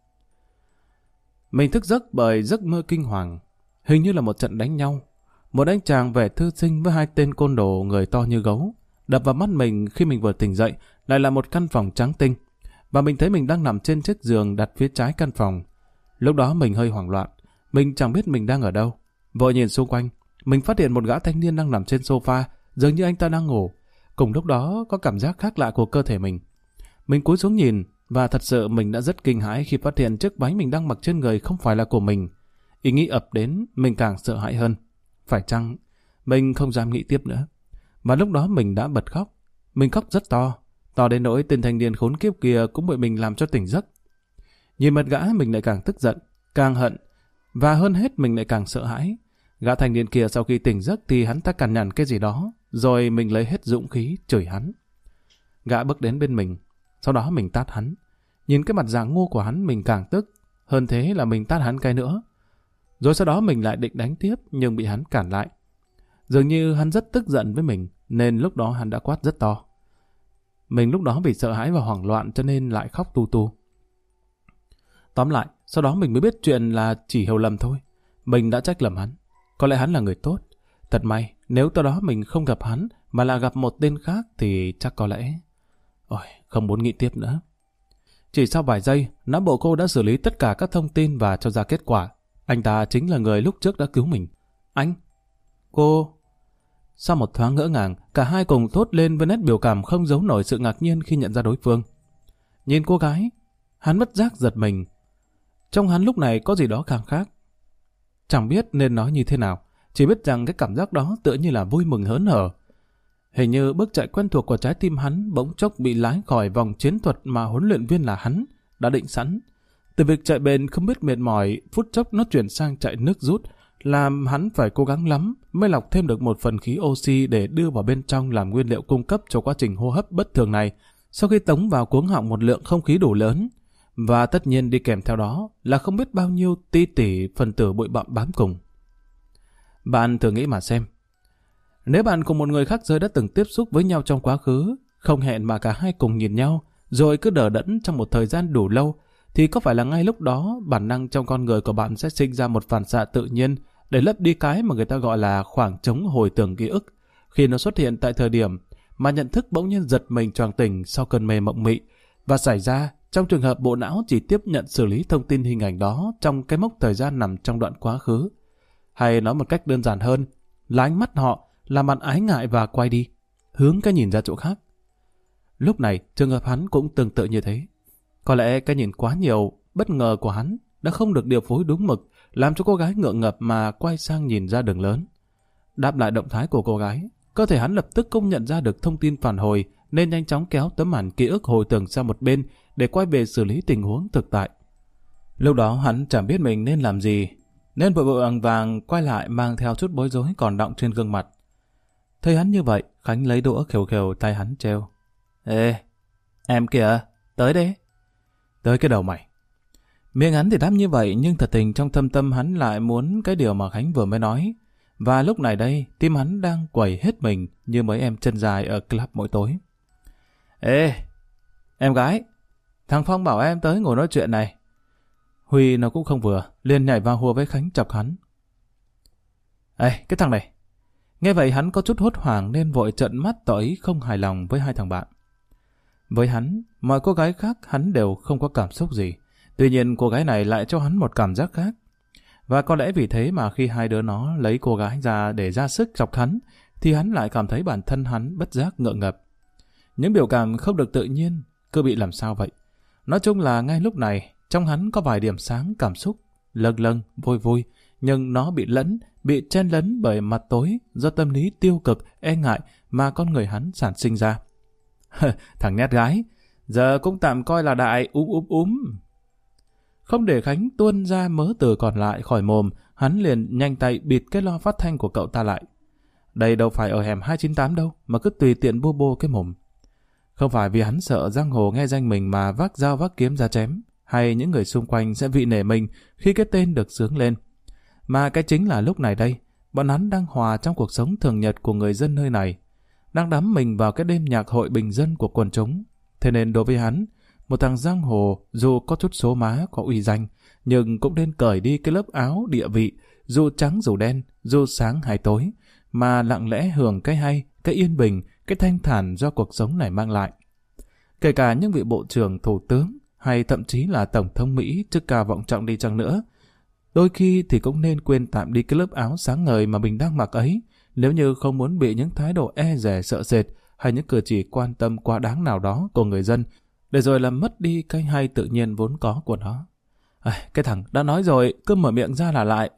Mình thức giấc bởi giấc mơ kinh hoàng, hình như là một trận đánh nhau. Một anh chàng vẻ thư sinh với hai tên côn đồ người to như gấu. Đập vào mắt mình khi mình vừa tỉnh dậy lại là một căn phòng trắng tinh, và mình thấy mình đang nằm trên chiếc giường đặt phía trái căn phòng. Lúc đó mình hơi hoảng loạn, mình chẳng biết mình đang ở đâu. Vội nhìn xung quanh, mình phát hiện một gã thanh niên đang nằm trên sofa, dường như anh ta đang ngủ. Cùng lúc đó có cảm giác khác lạ của cơ thể mình. Mình cúi xuống nhìn, và thật sự mình đã rất kinh hãi khi phát hiện chiếc váy mình đang mặc trên người không phải là của mình. Ý nghĩ ập đến, mình càng sợ hãi hơn. Phải chăng mình không dám nghĩ tiếp nữa. Và lúc đó mình đã bật khóc. Mình khóc rất to, to đến nỗi tên thanh niên khốn kiếp kia cũng bị mình làm cho tỉnh giấc. Nhìn mặt gã mình lại càng tức giận, càng hận, và hơn hết mình lại càng sợ hãi. Gã thanh niên kia sau khi tỉnh giấc thì hắn ta cằn nhằn cái gì đó, rồi mình lấy hết dũng khí chửi hắn. Gã bước đến bên mình, sau đó mình tát hắn. Nhìn cái mặt già ngu của hắn mình càng tức, hơn thế là mình tát hắn cái nữa. Rồi sau đó mình lại định đánh tiếp nhưng bị hắn cản lại. Dường như hắn rất tức giận với mình, nên lúc đó hắn đã quát rất to. Mình lúc đó vì sợ hãi và hoảng loạn cho nên lại khóc tu tu. Tóm lại, sau đó mình mới biết chuyện là chỉ hiểu lầm thôi. Mình đã trách lầm hắn. Có lẽ hắn là người tốt. Thật may, nếu tới đó mình không gặp hắn mà là gặp một tên khác thì chắc có lẽ... Ôi, không muốn nghĩ tiếp nữa. Chỉ sau vài giây, não bộ cô đã xử lý tất cả các thông tin và cho ra kết quả. Anh ta chính là người lúc trước đã cứu mình. Anh? Cô? Sau một thoáng ngỡ ngàng, cả hai cùng thốt lên với nét biểu cảm không giấu nổi sự ngạc nhiên khi nhận ra đối phương. Nhìn cô gái, hắn bất giác giật mình. Trong hắn lúc này có gì đó khang khác. Chẳng biết nên nói như thế nào, chỉ biết rằng cái cảm giác đó tựa như là vui mừng hớn hở. Hình như bước chạy quen thuộc của trái tim hắn bỗng chốc bị lái khỏi vòng chiến thuật mà huấn luyện viên là hắn đã định sẵn. Từ việc chạy bền không biết mệt mỏi, phút chốc nó chuyển sang chạy nước rút, làm hắn phải cố gắng lắm mới lọc thêm được một phần khí oxy để đưa vào bên trong làm nguyên liệu cung cấp cho quá trình hô hấp bất thường này. Sau khi tống vào cuống họng một lượng không khí đủ lớn, và tất nhiên đi kèm theo đó là không biết bao nhiêu ti tỷ phần tử bụi bặm bám cùng. Bạn thử nghĩ mà xem, nếu bạn cùng một người khác giới đã từng tiếp xúc với nhau trong quá khứ, không hẹn mà cả hai cùng nhìn nhau, rồi cứ đờ đẫn trong một thời gian đủ lâu, thì có phải là ngay lúc đó bản năng trong con người của bạn sẽ sinh ra một phản xạ tự nhiên để lấp đi cái mà người ta gọi là khoảng trống hồi tưởng ký ức, khi nó xuất hiện tại thời điểm mà nhận thức bỗng nhiên giật mình choàng tỉnh sau cơn mê mộng mị, và xảy ra trong trường hợp bộ não chỉ tiếp nhận xử lý thông tin hình ảnh đó trong cái mốc thời gian nằm trong đoạn quá khứ. Hay nói một cách đơn giản hơn, là ánh mắt họ làm bạn ái ngại và quay đi, hướng cái nhìn ra chỗ khác. Lúc này trường hợp hắn cũng tương tự như thế. Có lẽ cái nhìn quá nhiều, bất ngờ của hắn đã không được điều phối đúng mực, làm cho cô gái ngượng ngập mà quay sang nhìn ra đường lớn. Đáp lại động thái của cô gái, cơ thể hắn lập tức cũng nhận ra được thông tin phản hồi, nên nhanh chóng kéo tấm màn ký ức hồi tưởng sang một bên để quay về xử lý tình huống thực tại. Lúc đó hắn chẳng biết mình nên làm gì, nên vội vội vàng quay lại mang theo chút bối rối còn đọng trên gương mặt. Thấy hắn như vậy, Khánh lấy đũa khều khều tay hắn trêu. Ê, em kìa, tới đây. Tới cái đầu mày. Miệng hắn thì đáp như vậy, nhưng thật tình trong thâm tâm hắn lại muốn cái điều mà Khánh vừa mới nói. Và lúc này đây, tim hắn đang quẩy hết mình như mấy em chân dài ở club mỗi tối. Ê, em gái, thằng Phong bảo em tới ngồi nói chuyện này. Huy nó cũng không vừa, liền nhảy vào hùa với Khánh chọc hắn. Ê, cái thằng này. Nghe vậy hắn có chút hốt hoảng nên vội trợn mắt tỏ ý không hài lòng với hai thằng bạn. Với hắn, mọi cô gái khác hắn đều không có cảm xúc gì. Tuy nhiên cô gái này lại cho hắn một cảm giác khác. Và có lẽ vì thế mà khi hai đứa nó lấy cô gái ra để ra sức chọc hắn, thì hắn lại cảm thấy bản thân hắn bất giác ngượng ngập. Những biểu cảm không được tự nhiên, cứ bị làm sao vậy. Nói chung là ngay lúc này, trong hắn có vài điểm sáng cảm xúc, lâng lâng, vui vui, nhưng nó bị chen lấn bởi mặt tối do tâm lý tiêu cực, e ngại mà con người hắn sản sinh ra. Thằng nhát gái, giờ cũng tạm coi là đại Không để Khánh tuôn ra mớ từ còn lại khỏi mồm, hắn liền nhanh tay bịt cái loa phát thanh của cậu ta lại. Đây đâu phải ở hẻm 298 đâu, mà cứ tùy tiện bô bô cái mồm. Không phải vì hắn sợ giang hồ nghe danh mình mà vác dao vác kiếm ra chém, hay những người xung quanh sẽ vị nể mình khi cái tên được xướng lên. Mà cái chính là lúc này đây, bọn hắn đang hòa trong cuộc sống thường nhật của người dân nơi này, đang đắm mình vào cái đêm nhạc hội bình dân của quần chúng. Thế nên đối với hắn, một thằng giang hồ dù có chút số má có uy danh, nhưng cũng nên cởi đi cái lớp áo địa vị, dù trắng dù đen, dù sáng hay tối, mà lặng lẽ hưởng cái hay, cái yên bình, cái thanh thản do cuộc sống này mang lại. Kể cả những vị bộ trưởng, thủ tướng, hay thậm chí là tổng thống Mỹ chức cao vọng trọng đi chăng nữa, đôi khi thì cũng nên quên tạm đi cái lớp áo sáng ngời mà mình đang mặc ấy, nếu như không muốn bị những thái độ e dè sợ sệt hay những cử chỉ quan tâm quá đáng nào đó của người dân, để rồi làm mất đi cái hay tự nhiên vốn có của nó. Cái thằng đã nói rồi, cứ mở miệng ra là lại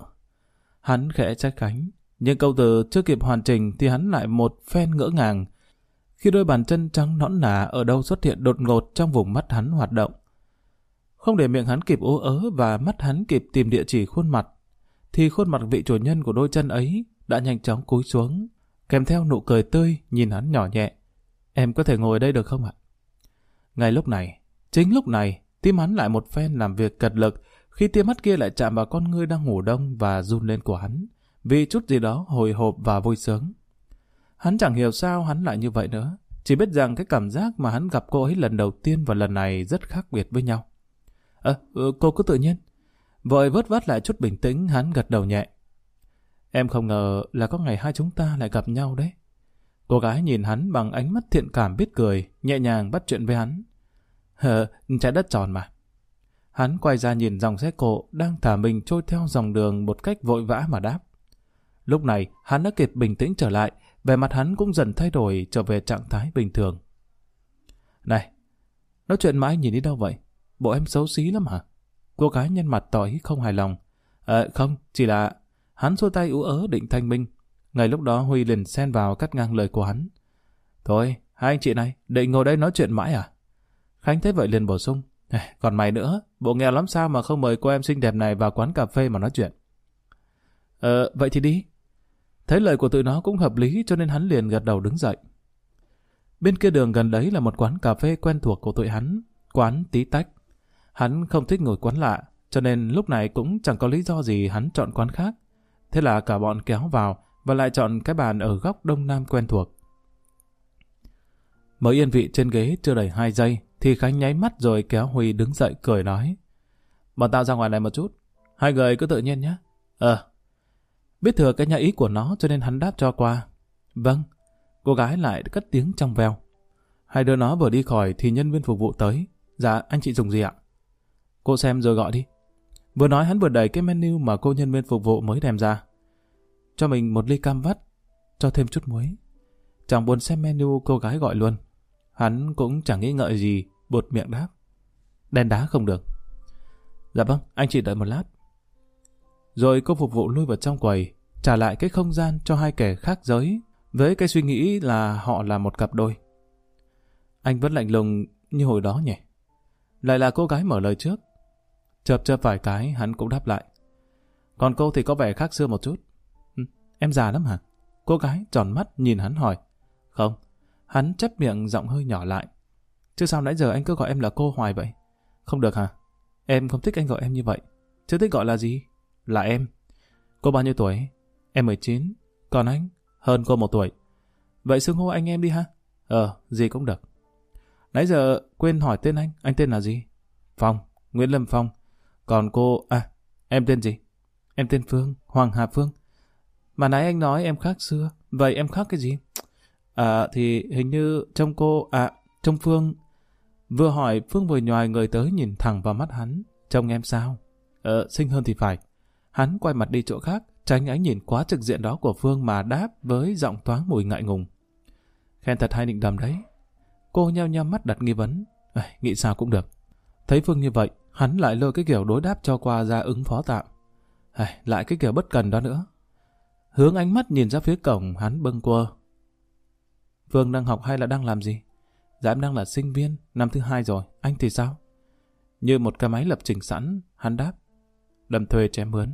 Hắn khẽ trách Khánh, nhưng câu từ chưa kịp hoàn chỉnh thì hắn lại một phen ngỡ ngàng, khi đôi bàn chân trắng nõn nà ở đâu xuất hiện đột ngột trong vùng mắt hắn hoạt động. Không để miệng hắn kịp ú ớ và mắt hắn kịp tìm địa chỉ khuôn mặt, thì khuôn mặt vị chủ nhân của đôi chân ấy đã nhanh chóng cúi xuống, kèm theo nụ cười tươi nhìn hắn nhỏ nhẹ. Em có thể ngồi đây được không ạ? Ngay lúc này, chính lúc này, tim hắn lại một phen làm việc cật lực, khi tia mắt kia lại chạm vào con ngươi đang ngủ đông và run lên của hắn, vì chút gì đó hồi hộp và vui sướng. Hắn chẳng hiểu sao hắn lại như vậy nữa, chỉ biết rằng cái cảm giác mà hắn gặp cô ấy lần đầu tiên và lần này rất khác biệt với nhau. Cô cứ tự nhiên. Vội vớt vát lại chút bình tĩnh, hắn gật đầu nhẹ. Em không ngờ là có ngày hai chúng ta lại gặp nhau đấy. Cô gái nhìn hắn bằng ánh mắt thiện cảm biết cười, nhẹ nhàng bắt chuyện với hắn. Trái đất tròn mà. Hắn quay ra nhìn dòng xe cộ đang thả mình trôi theo dòng đường một cách vội vã mà đáp. Lúc này hắn đã kịp bình tĩnh trở lại, vẻ mặt hắn cũng dần thay đổi trở về trạng thái bình thường. Này, nói chuyện mãi nhìn đi đâu vậy? Bộ em xấu xí lắm hả? Cô gái nhân mặt tỏ ý không hài lòng. Không, chỉ là... Hắn xua tay ú ớ định thanh minh. Ngay lúc đó Huy liền xen vào cắt ngang lời của hắn. Thôi, hai anh chị này, định ngồi đây nói chuyện mãi à? Khánh thấy vậy liền bổ sung. Còn mày nữa, bộ nghèo lắm sao mà không mời cô em xinh đẹp này vào quán cà phê mà nói chuyện? Vậy thì đi. Thấy lời của tụi nó cũng hợp lý cho nên hắn liền gật đầu đứng dậy. Bên kia đường gần đấy là một quán cà phê quen thuộc của tụi hắn, quán Tí Tách. Hắn không thích ngồi quán lạ, cho nên lúc này cũng chẳng có lý do gì hắn chọn quán khác. Thế là cả bọn kéo vào và lại chọn cái bàn ở góc đông nam quen thuộc. Mới yên vị trên ghế chưa đầy 2 giây thì Khánh nháy mắt rồi kéo Huy đứng dậy cười nói: bọn tao ra ngoài này một chút, hai người cứ tự nhiên nhé. Biết thừa cái nhà ý của nó cho nên hắn đáp cho qua. Vâng. Cô gái lại cất tiếng trong veo. Hai đứa nó vừa đi khỏi thì nhân viên phục vụ tới. Dạ, anh chị dùng gì ạ? Cô xem rồi gọi đi. Vừa nói hắn vừa đẩy cái menu mà cô nhân viên phục vụ mới đem ra. Cho mình một ly cam vắt, cho thêm chút muối. Chẳng buồn xem menu, cô gái gọi luôn. Hắn cũng chẳng nghĩ ngợi gì, buột miệng đáp: đen đá không được. Dạ vâng, anh chị đợi một lát. Rồi cô phục vụ lui vào trong quầy, trả lại cái không gian cho hai kẻ khác giới, với cái suy nghĩ là họ là một cặp đôi. Anh vẫn lạnh lùng như hồi đó nhỉ? Lại là cô gái mở lời trước. Chợp vài cái, hắn cũng đáp lại. Còn cô thì có vẻ khác xưa một chút. Em già lắm hả? Cô gái tròn mắt nhìn hắn hỏi. Không. Hắn chép miệng giọng hơi nhỏ lại. Chứ sao nãy giờ anh cứ gọi em là cô hoài vậy? Không được hả? Em không thích anh gọi em như vậy. Chứ thích gọi là gì? Là em. Cô bao nhiêu tuổi? Em 19. Còn anh? Hơn cô 1 tuổi. Vậy xưng hô anh em đi ha? Gì cũng được. Nãy giờ quên hỏi tên anh tên là gì? Phong, Nguyễn Lâm Phong. Còn cô, em tên gì? Em tên Phương, Hoàng Hà Phương. Mà nãy anh nói em khác xưa, vậy em khác cái gì? Thì hình như trông cô, trông Phương. Vừa hỏi Phương vừa nhoài người tới nhìn thẳng vào mắt hắn. Trông em sao? Xinh hơn thì phải. Hắn quay mặt đi chỗ khác, tránh ánh nhìn quá trực diện đó của Phương mà đáp với giọng thoáng mùi ngại ngùng. Khen thật hay định đầm đấy. Cô nheo nheo mắt đặt nghi vấn. Nghĩ sao cũng được. Thấy Phương như vậy, hắn lại lôi cái kiểu đối đáp cho qua ra ứng phó tạm. Lại cái kiểu bất cần đó nữa. Hướng ánh mắt nhìn ra phía cổng, hắn bâng quơ. Phương đang học hay là đang làm gì? Dạ em đang là sinh viên, năm thứ 2 rồi. Anh thì sao? Như một cái máy lập trình sẵn, hắn đáp. Đầm thuê chém mướn.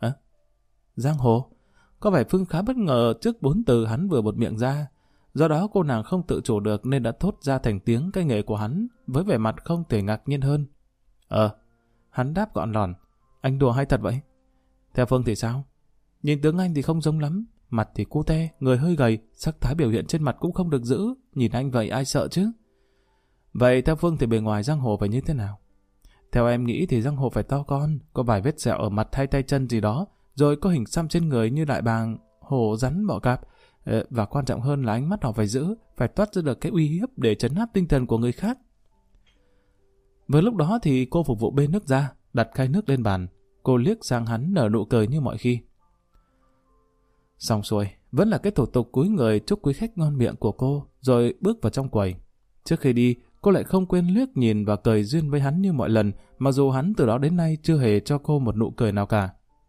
Giang hồ. Có vẻ Phương khá bất ngờ trước 4 từ hắn vừa buột miệng ra. Do đó cô nàng không tự chủ được nên đã thốt ra thành tiếng cái nghề của hắn với vẻ mặt không thể ngạc nhiên hơn. Hắn đáp gọn lòn. Anh đùa hay thật vậy? Theo Phương thì sao? Nhìn tướng anh thì không giống lắm. Mặt thì cute, người hơi gầy, sắc thái biểu hiện trên mặt cũng không được giữ. Nhìn anh vậy ai sợ chứ? Vậy theo Phương thì bề ngoài giang hồ phải như thế nào? Theo em nghĩ thì giang hồ phải to con, có vài vết sẹo ở mặt hay tay chân gì đó, rồi có hình xăm trên người như đại bàng, hổ, rắn, bọ cạp. Và quan trọng hơn là ánh mắt họ phải giữ, phải toát ra được cái uy hiếp để trấn áp tinh thần của người khác. Vừa lúc đó thì cô phục vụ bê nước ra, đặt khay nước lên bàn. Cô liếc sang hắn nở nụ cười như mọi khi. Xong xuôi, vẫn là cái thủ tục cúi người chúc quý khách ngon miệng của cô, rồi bước vào trong quầy. Trước khi đi, cô lại không quên liếc nhìn và cười duyên với hắn như mọi lần, mặc dù hắn từ đó đến nay chưa hề cho cô một nụ cười nào cả.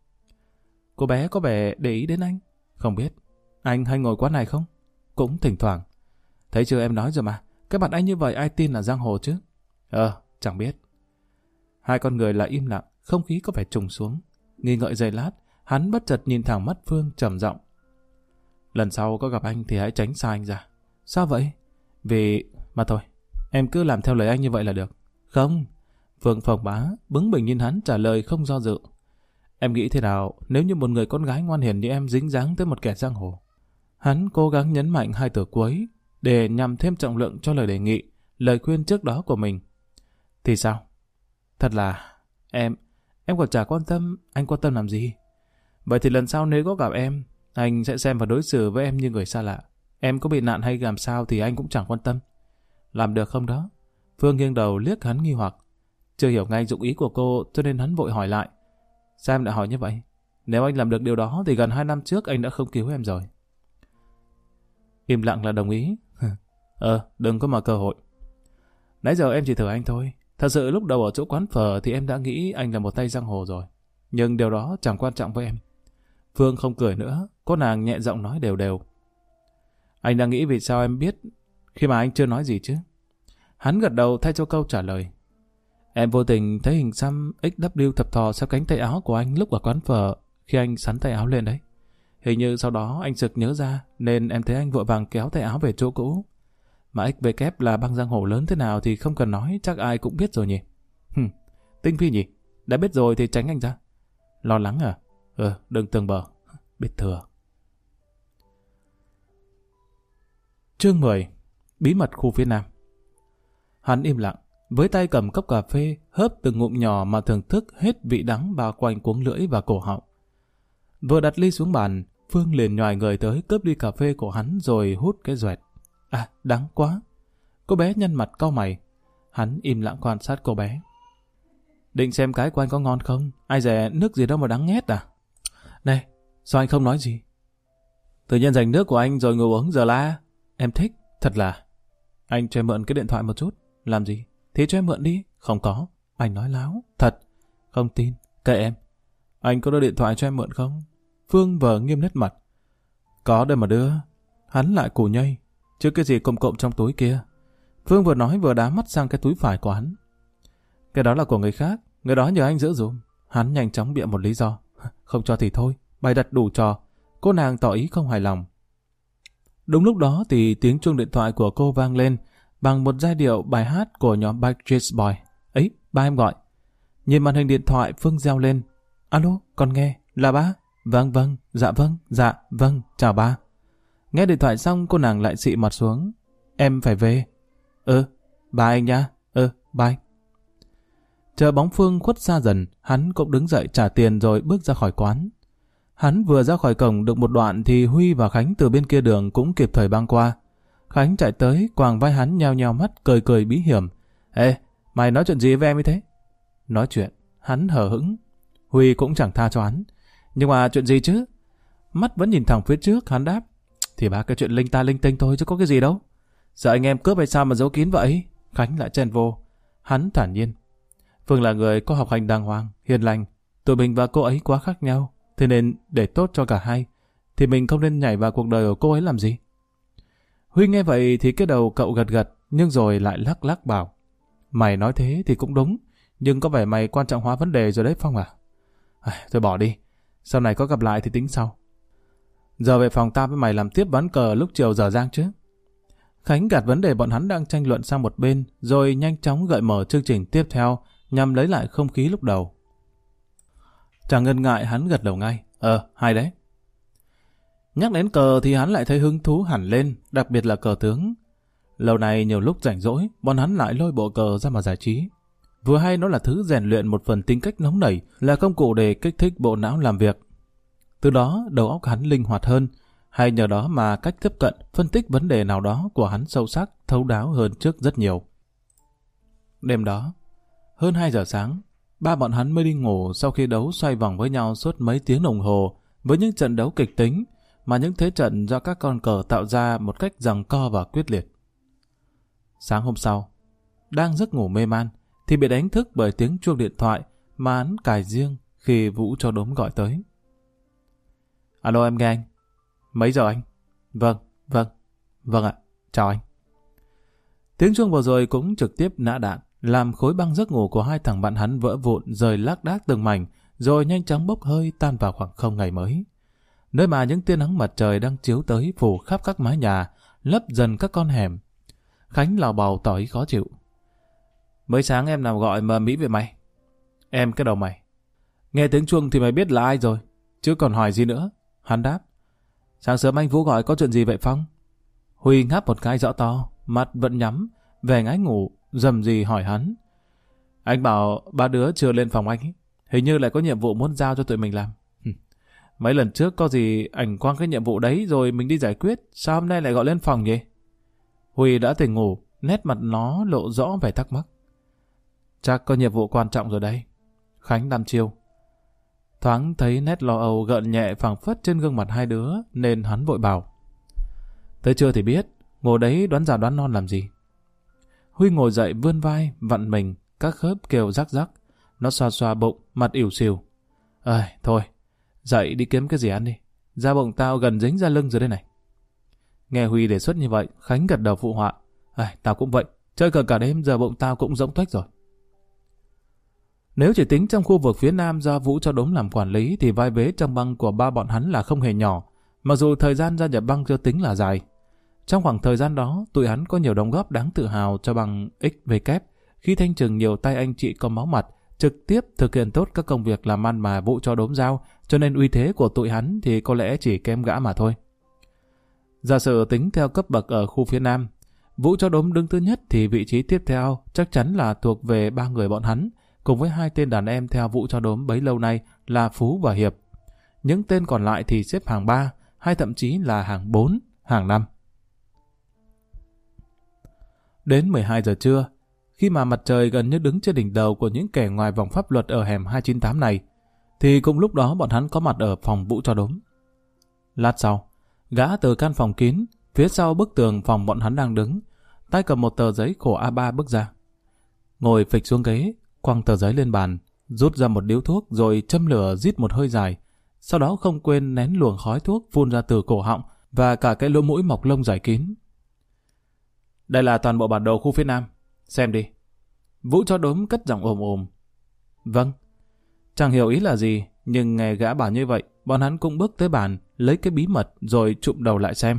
Cô bé có vẻ để ý đến anh. Không biết, anh hay ngồi quán này không? Cũng thỉnh thoảng. Thấy chưa, em nói rồi mà, cái mặt anh như vậy ai tin là giang hồ chứ? Chẳng biết. Hai con người lại im lặng, không khí có vẻ trùng xuống. Nghi ngợi giây lát, hắn bất chợt nhìn thẳng mắt Phương trầm giọng. Lần sau có gặp anh thì hãy tránh xa anh ra. Sao vậy? Vì... mà thôi, em cứ làm theo lời anh như vậy là được. Không. Phương phồng bá, bướng bỉnh nhìn hắn trả lời không do dự. Em nghĩ thế nào nếu như một người con gái ngoan hiền như em dính dáng tới một kẻ giang hồ? Hắn cố gắng nhấn mạnh 2 từ cuối để nhằm thêm trọng lượng cho lời đề nghị, lời khuyên trước đó của mình. Thì sao? Thật là... Em còn chả quan tâm, anh quan tâm làm gì? Vậy thì lần sau nếu có gặp em, anh sẽ xem và đối xử với em như người xa lạ. Em có bị nạn hay làm sao thì anh cũng chẳng quan tâm. Làm được không đó? Phương nghiêng đầu liếc hắn nghi hoặc. Chưa hiểu ngay dụng ý của cô cho nên hắn vội hỏi lại. Sao em lại hỏi như vậy? Nếu anh làm được điều đó thì gần 2 năm trước anh đã không cứu em rồi. Im lặng là đồng ý. Đừng có mở cơ hội. Nãy giờ em chỉ thử anh thôi. Thật sự lúc đầu ở chỗ quán phở thì em đã nghĩ anh là một tay giang hồ rồi. Nhưng điều đó chẳng quan trọng với em. Phương không cười nữa, cô nàng nhẹ giọng nói đều đều. Anh đang nghĩ vì sao em biết khi mà anh chưa nói gì chứ? Hắn gật đầu thay cho câu trả lời. Em vô tình thấy hình xăm XW thập thò sau cánh tay áo của anh lúc ở quán phở, khi anh sắn tay áo lên đấy. Hình như sau đó anh sực nhớ ra, nên em thấy anh vội vàng kéo tay áo về chỗ cũ. Mà XVK là băng giang hồ lớn thế nào thì không cần nói, chắc ai cũng biết rồi nhỉ. Tinh phi nhỉ, đã biết rồi thì tránh anh ra. Lo lắng à? Đừng tường bờ, biết thừa. Chương 10. Bí mật khu phía Nam. Hắn im lặng, với tay cầm cốc cà phê, hớp từng ngụm nhỏ mà thưởng thức hết vị đắng bao quanh cuống lưỡi và cổ họng. Vừa đặt ly xuống bàn, Phương liền nhoài người tới cướp ly cà phê của hắn rồi hút cái doẹt. À, đắng quá. Cô bé nhăn mặt cau mày. Hắn im lặng quan sát cô bé. Định xem cái của anh có ngon không? Ai dè nước gì đâu mà đắng nghét à? Này, sao anh không nói gì? Tự nhiên dành nước của anh rồi ngồi uống giờ la. Em thích, thật là. Anh cho em mượn cái điện thoại một chút. Làm gì? Thế cho em mượn đi. Không có. Anh nói láo. Thật. Không tin. Kệ em. Anh có đưa điện thoại cho em mượn không? Phương vờ nghiêm nét mặt. Có đây mà đưa. Hắn lại củ nhây. Chứ cái gì cộm cộm trong túi kia. Phương vừa nói vừa đá mắt sang cái túi phải của hắn. Cái đó là của người khác. Người đó nhờ anh giữ dùm. Hắn nhanh chóng bịa một lý do. Không cho thì thôi. Bày đặt đủ trò. Cô nàng tỏ ý không hài lòng. Đúng lúc đó thì tiếng chuông điện thoại của cô vang lên bằng một giai điệu bài hát của nhóm Backstreet Boys. Ấy, ba em gọi. Nhìn màn hình điện thoại, Phương reo lên. Alo, con nghe, là ba. Vâng, dạ vâng, chào ba. Nghe điện thoại xong cô nàng lại xị mặt xuống. Em phải về. Bye anh nha. Bye. Chờ bóng Phương khuất xa dần, hắn cũng đứng dậy trả tiền rồi bước ra khỏi quán. Hắn vừa ra khỏi cổng được một đoạn thì Huy và Khánh từ bên kia đường cũng kịp thời băng qua. Khánh chạy tới, quàng vai hắn nheo nheo mắt, cười cười bí hiểm. Ê, mày nói chuyện gì với em như thế? Nói chuyện, hắn hờ hững. Huy cũng chẳng tha cho hắn. Nhưng mà chuyện gì chứ? Mắt vẫn nhìn thẳng phía trước, hắn đáp. Thì ba cái chuyện linh ta linh tinh thôi chứ có cái gì đâu. Sợ anh em cướp hay sao mà giấu kín vậy? Khánh lại chen vô. Hắn thản nhiên. Phương là người có học hành đàng hoàng, hiền lành. Tụi mình và cô ấy quá khác nhau. Thế nên để tốt cho cả hai thì mình không nên nhảy vào cuộc đời của cô ấy làm gì. Huy nghe vậy thì cái đầu cậu gật gật, nhưng rồi lại lắc lắc bảo. Mày nói thế thì cũng đúng, nhưng có vẻ mày quan trọng hóa vấn đề rồi đấy Phong à? Thôi bỏ đi, sau này có gặp lại thì tính sau. Giờ về phòng tao với mày làm tiếp ván cờ lúc chiều dở dang chứ. Khánh gạt vấn đề bọn hắn đang tranh luận sang một bên, rồi nhanh chóng gợi mở chương trình tiếp theo nhằm lấy lại không khí lúc đầu. Chẳng ngần ngại hắn gật đầu ngay. Hay đấy. Nhắc đến cờ thì hắn lại thấy hứng thú hẳn lên, đặc biệt là cờ tướng. Lâu nay nhiều lúc rảnh rỗi, bọn hắn lại lôi bộ cờ ra mà giải trí. Vừa hay nó là thứ rèn luyện một phần tính cách nóng nảy, là công cụ để kích thích bộ não làm việc. Từ đó đầu óc hắn linh hoạt hơn, hay nhờ đó mà cách tiếp cận, phân tích vấn đề nào đó của hắn sâu sắc, thấu đáo hơn trước rất nhiều. Đêm đó, hơn 2 giờ sáng, ba bọn hắn mới đi ngủ sau khi đấu xoay vòng với nhau suốt mấy tiếng đồng hồ với những trận đấu kịch tính mà những thế trận do các con cờ tạo ra một cách giằng co và quyết liệt. Sáng hôm sau, đang giấc ngủ mê man thì bị đánh thức bởi tiếng chuông điện thoại mà hắn cài riêng khi Vũ cho đốm gọi tới. Alo em nghe anh. Mấy giờ anh? Vâng ạ, chào anh. Tiếng chuông vừa rồi cũng trực tiếp nã đạn, làm khối băng giấc ngủ của hai thằng bạn hắn vỡ vụn rời lác đác từng mảnh, rồi nhanh chóng bốc hơi tan vào khoảng không ngày mới. Nơi mà những tia nắng mặt trời đang chiếu tới phủ khắp các mái nhà, lấp dần các con hẻm. Khánh lào bào tỏ ý khó chịu. Mới sáng em nào gọi mà Mỹ về mày? Em cái đầu mày. Nghe tiếng chuông thì mày biết là ai rồi, chứ còn hỏi gì nữa. Hắn đáp. Sáng sớm anh Vũ gọi có chuyện gì vậy Phong? Huy ngáp một cái rõ to, mặt vẫn nhắm, vẻ ngái ngủ, rầm rì hỏi hắn. Anh bảo ba đứa chưa lên phòng anh ấy. Hình như lại có nhiệm vụ muốn giao cho tụi mình làm. Mấy lần trước có gì ảnh quăng cái nhiệm vụ đấy rồi mình đi giải quyết, sao hôm nay lại gọi lên phòng nhỉ? Huy đã tỉnh ngủ, nét mặt nó lộ rõ vẻ thắc mắc. Chắc có nhiệm vụ quan trọng rồi đây. Khánh đăm chiêu. Thoáng thấy nét lo âu gợn nhẹ phảng phất trên gương mặt hai đứa nên hắn vội bảo. Tới trưa thì biết, ngồi đấy đoán già đoán non làm gì. Huy ngồi dậy vươn vai, vặn mình, các khớp kêu rắc rắc. Nó xoa xoa bụng, mặt ỉu xìu. Thôi, dậy đi kiếm cái gì ăn đi. Da bụng tao gần dính ra lưng rồi đây này. Nghe Huy đề xuất như vậy, Khánh gật đầu phụ họa. Tao cũng vậy, chơi cờ cả đêm giờ bụng tao cũng rỗng tuếch rồi. Nếu chỉ tính trong khu vực phía Nam do Vũ cho Đốm làm quản lý thì vai vế trong băng của ba bọn hắn là không hề nhỏ, mặc dù thời gian gia nhập băng chưa tính là dài. Trong khoảng thời gian đó, tụi hắn có nhiều đóng góp đáng tự hào cho băng XVK khi thanh trừng nhiều tay anh chị có máu mặt, trực tiếp thực hiện tốt các công việc làm ăn mà Vũ cho Đốm giao, cho nên uy thế của tụi hắn thì có lẽ chỉ kém gã mà thôi. Giả sử tính theo cấp bậc ở khu phía Nam, Vũ cho Đốm đứng thứ nhất thì vị trí tiếp theo chắc chắn là thuộc về ba người bọn hắn, cùng với hai tên đàn em theo Vũ cho Đốm bấy lâu nay là Phú và Hiệp. Những tên còn lại thì xếp hàng 3, hay thậm chí là hàng 4, hàng 5. Đến 12 giờ trưa, khi mà mặt trời gần như đứng trên đỉnh đầu của những kẻ ngoài vòng pháp luật ở hẻm 298 này, thì cùng lúc đó bọn hắn có mặt ở phòng Vũ cho Đốm. Lát sau, gã từ căn phòng kín, phía sau bức tường phòng bọn hắn đang đứng, tay cầm một tờ giấy khổ A3 bước ra. Ngồi phịch xuống ghế, quăng tờ giấy lên bàn, rút ra một điếu thuốc rồi châm lửa rít một hơi dài, sau đó không quên nén luồng khói thuốc phun ra từ cổ họng và cả cái lỗ mũi mọc lông dài kín. Đây là toàn bộ bản đồ khu phía Nam, xem đi. Vũ cho Đốm cất giọng ồm ồm. Vâng. Chẳng hiểu ý là gì, nhưng nghe gã bảo như vậy, bọn hắn cũng bước tới bàn, lấy cái bí mật rồi chụm đầu lại xem.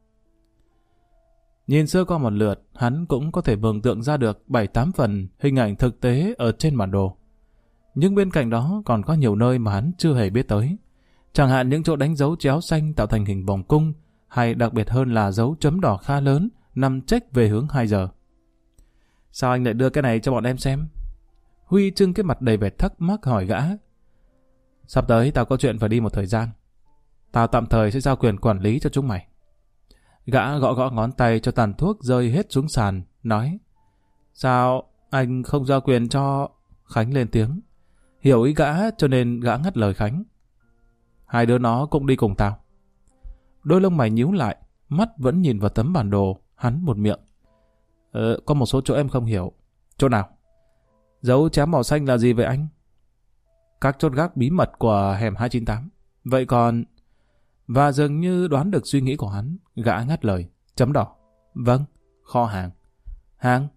Nhìn sơ qua một lượt, hắn cũng có thể mường tượng ra được 7-8 phần hình ảnh thực tế ở trên bản đồ. Nhưng bên cạnh đó còn có nhiều nơi mà hắn chưa hề biết tới. Chẳng hạn những chỗ đánh dấu chéo xanh tạo thành hình vòng cung, hay đặc biệt hơn là dấu chấm đỏ khá lớn nằm chếch về hướng 2 giờ. Sao anh lại đưa cái này cho bọn em xem? Huy trưng cái mặt đầy vẻ thắc mắc hỏi gã. Sắp tới tao có chuyện phải đi một thời gian. Tao tạm thời sẽ giao quyền quản lý cho chúng mày. Gã gõ gõ ngón tay cho tàn thuốc rơi hết xuống sàn, nói. Sao anh không giao quyền cho... Khánh lên tiếng. Hiểu ý gã cho nên gã ngắt lời Khánh. Hai đứa nó cũng đi cùng tao. Đôi lông mày nhíu lại, mắt vẫn nhìn vào tấm bản đồ, hắn một miệng. Có một số chỗ em không hiểu. Chỗ nào? Dấu chám màu xanh là gì vậy anh? Các chốt gác bí mật của hẻm 298. Vậy còn... Và dường như đoán được suy nghĩ của hắn, gã ngắt lời. Chấm đỏ. Vâng. Kho hàng. Hàng?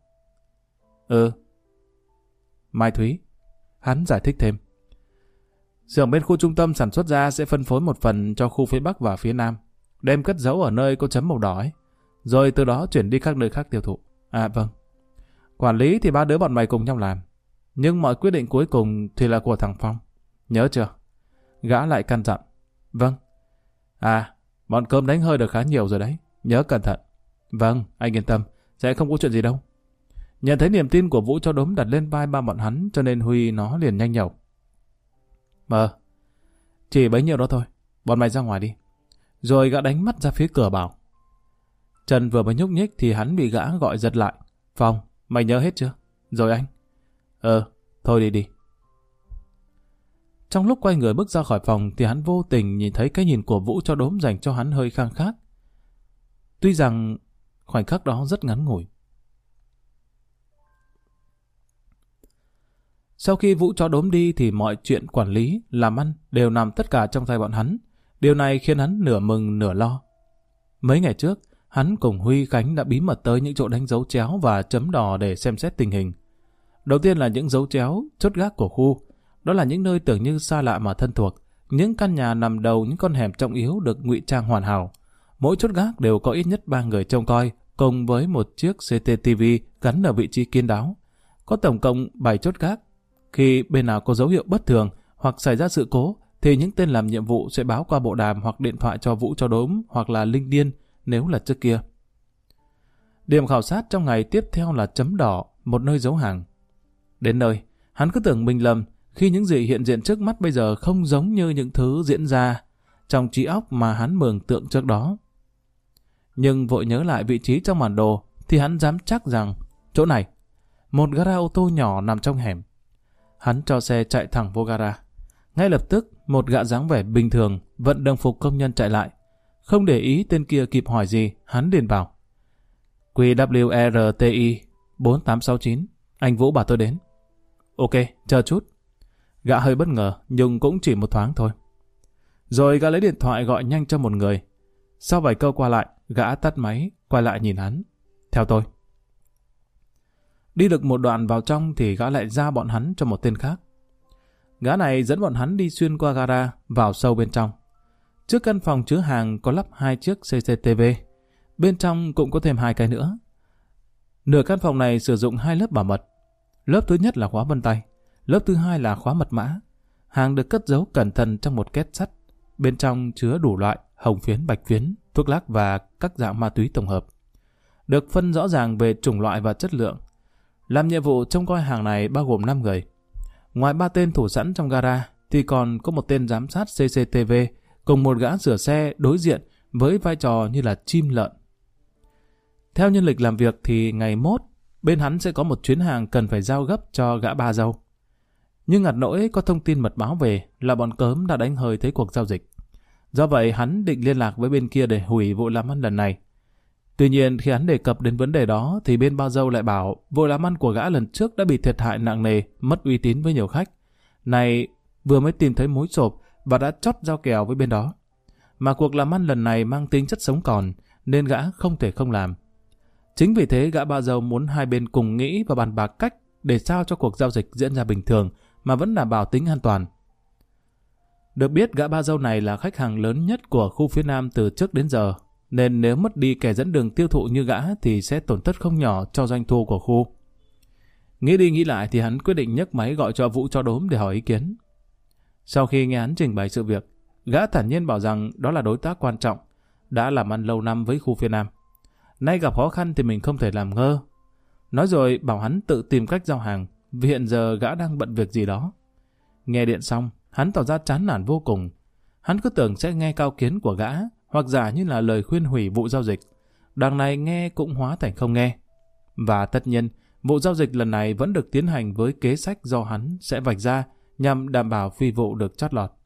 Mai Thúy. Hắn giải thích thêm. Xưởng bên khu trung tâm sản xuất ra sẽ phân phối một phần cho khu phía Bắc và phía Nam. Đem cất giấu ở nơi có chấm màu đỏ ấy. Rồi từ đó chuyển đi các nơi khác tiêu thụ. À vâng. Quản lý thì ba đứa bọn mày cùng nhau làm. Nhưng mọi quyết định cuối cùng thì là của thằng Phong. Nhớ chưa? Gã lại căn dặn. Vâng. À, bọn cơm đánh hơi được khá nhiều rồi đấy. Nhớ cẩn thận. Vâng, anh yên tâm. Sẽ không có chuyện gì đâu. Nhận thấy niềm tin của Vũ cho Đốm đặt lên vai ba bọn hắn cho nên Huy nó liền nhanh nhẩu. Chỉ bấy nhiêu đó thôi. Bọn mày ra ngoài đi. Rồi gã đánh mắt ra phía cửa bảo. Trần vừa mới nhúc nhích thì hắn bị gã gọi giật lại. Phong, mày nhớ hết chưa? Rồi anh. Thôi đi đi. Trong lúc quay người bước ra khỏi phòng thì hắn vô tình nhìn thấy cái nhìn của Vũ cho Đốm dành cho hắn hơi khăng khát. Tuy rằng khoảnh khắc đó rất ngắn ngủi. Sau khi Vũ cho Đốm đi thì mọi chuyện quản lý, làm ăn đều nằm tất cả trong tay bọn hắn. Điều này khiến hắn nửa mừng nửa lo. Mấy ngày trước, hắn cùng Huy Khánh đã bí mật tới những chỗ đánh dấu chéo và chấm đỏ để xem xét tình hình. Đầu tiên là những dấu chéo, chốt gác của khu. Đó là những nơi tưởng như xa lạ mà thân thuộc. Những căn nhà nằm đầu những con hẻm trọng yếu được ngụy trang hoàn hảo. Mỗi chốt gác đều có ít nhất 3 người trông coi, cùng với một chiếc CCTV gắn ở vị trí kín đáo. Có tổng cộng 7 chốt gác. Khi bên nào có dấu hiệu bất thường hoặc xảy ra sự cố, thì những tên làm nhiệm vụ sẽ báo qua bộ đàm hoặc điện thoại cho Vũ cho Đốm hoặc là Linh Điên nếu là trước kia. Điểm khảo sát trong ngày tiếp theo là chấm đỏ, một nơi giấu hàng. Đến nơi, hắn cứ tưởng mình lầm khi những gì hiện diện trước mắt bây giờ không giống như những thứ diễn ra trong trí óc mà hắn mường tượng trước đó. Nhưng vội nhớ lại vị trí trong bản đồ thì hắn dám chắc rằng chỗ này, một gara ô tô nhỏ nằm trong hẻm. Hắn cho xe chạy thẳng vô gara. Ngay lập tức, một gã dáng vẻ bình thường vận đồng phục công nhân chạy lại. Không để ý tên kia kịp hỏi gì, hắn liền bảo. QWRTI 4869, anh Vũ bảo tôi đến. Ok, chờ chút. Gã hơi bất ngờ, nhưng cũng chỉ một thoáng thôi. Rồi gã lấy điện thoại gọi nhanh cho một người. Sau vài câu qua lại, gã tắt máy, quay lại nhìn hắn. Theo tôi. Đi được một đoạn vào trong thì gã lại giao bọn hắn cho một tên khác. Gã này dẫn bọn hắn đi xuyên qua gara, vào sâu bên trong. Trước căn phòng chứa hàng có lắp 2 chiếc CCTV. Bên trong cũng có thêm 2 cái nữa. Nửa căn phòng này sử dụng 2 lớp bảo mật. Lớp thứ nhất là khóa vân tay, lớp thứ hai là khóa mật mã. Hàng được cất giấu cẩn thận trong một két sắt. Bên trong chứa đủ loại hồng phiến, bạch phiến, thuốc lắc và các dạng ma túy tổng hợp. Được phân rõ ràng về chủng loại và chất lượng. Làm nhiệm vụ trông coi hàng này bao gồm 5 người. Ngoài 3 tên thủ sẵn trong gara thì còn có một tên giám sát CCTV cùng một gã sửa xe đối diện với vai trò như là chim lợn. Theo nhân lịch làm việc thì ngày mốt bên hắn sẽ có một chuyến hàng cần phải giao gấp cho gã ba dâu. Nhưng ngặt nỗi có thông tin mật báo về là bọn cớm đã đánh hơi thấy cuộc giao dịch. Do vậy hắn định liên lạc với bên kia để hủy vụ làm ăn lần này. Tuy nhiên khi hắn đề cập đến vấn đề đó thì bên ba dâu lại bảo vụ làm ăn của gã lần trước đã bị thiệt hại nặng nề, mất uy tín với nhiều khách. Này vừa mới tìm thấy mối xộp và đã chót giao kèo với bên đó. Mà cuộc làm ăn lần này mang tính chất sống còn nên gã không thể không làm. Chính vì thế gã ba dâu muốn hai bên cùng nghĩ và bàn bạc cách để sao cho cuộc giao dịch diễn ra bình thường mà vẫn đảm bảo tính an toàn. Được biết gã ba dâu này là khách hàng lớn nhất của khu phía Nam từ trước đến giờ, nên nếu mất đi kẻ dẫn đường tiêu thụ như gã thì sẽ tổn thất không nhỏ cho doanh thu của khu. Nghĩ đi nghĩ lại thì hắn quyết định nhấc máy gọi cho Vũ cho đốm để hỏi ý kiến. Sau khi nghe hắn trình bày sự việc, gã thản nhiên bảo rằng đó là đối tác quan trọng, đã làm ăn lâu năm với khu phía Nam. Nay gặp khó khăn thì mình không thể làm ngơ. Nói rồi bảo hắn tự tìm cách giao hàng, vì hiện giờ gã đang bận việc gì đó. Nghe điện xong, hắn tỏ ra chán nản vô cùng. Hắn cứ tưởng sẽ nghe cao kiến của gã, hoặc giả như là lời khuyên hủy vụ giao dịch. Đằng này nghe cũng hóa thành không nghe. Và tất nhiên, vụ giao dịch lần này vẫn được tiến hành với kế sách do hắn sẽ vạch ra nhằm đảm bảo phi vụ được chót lọt.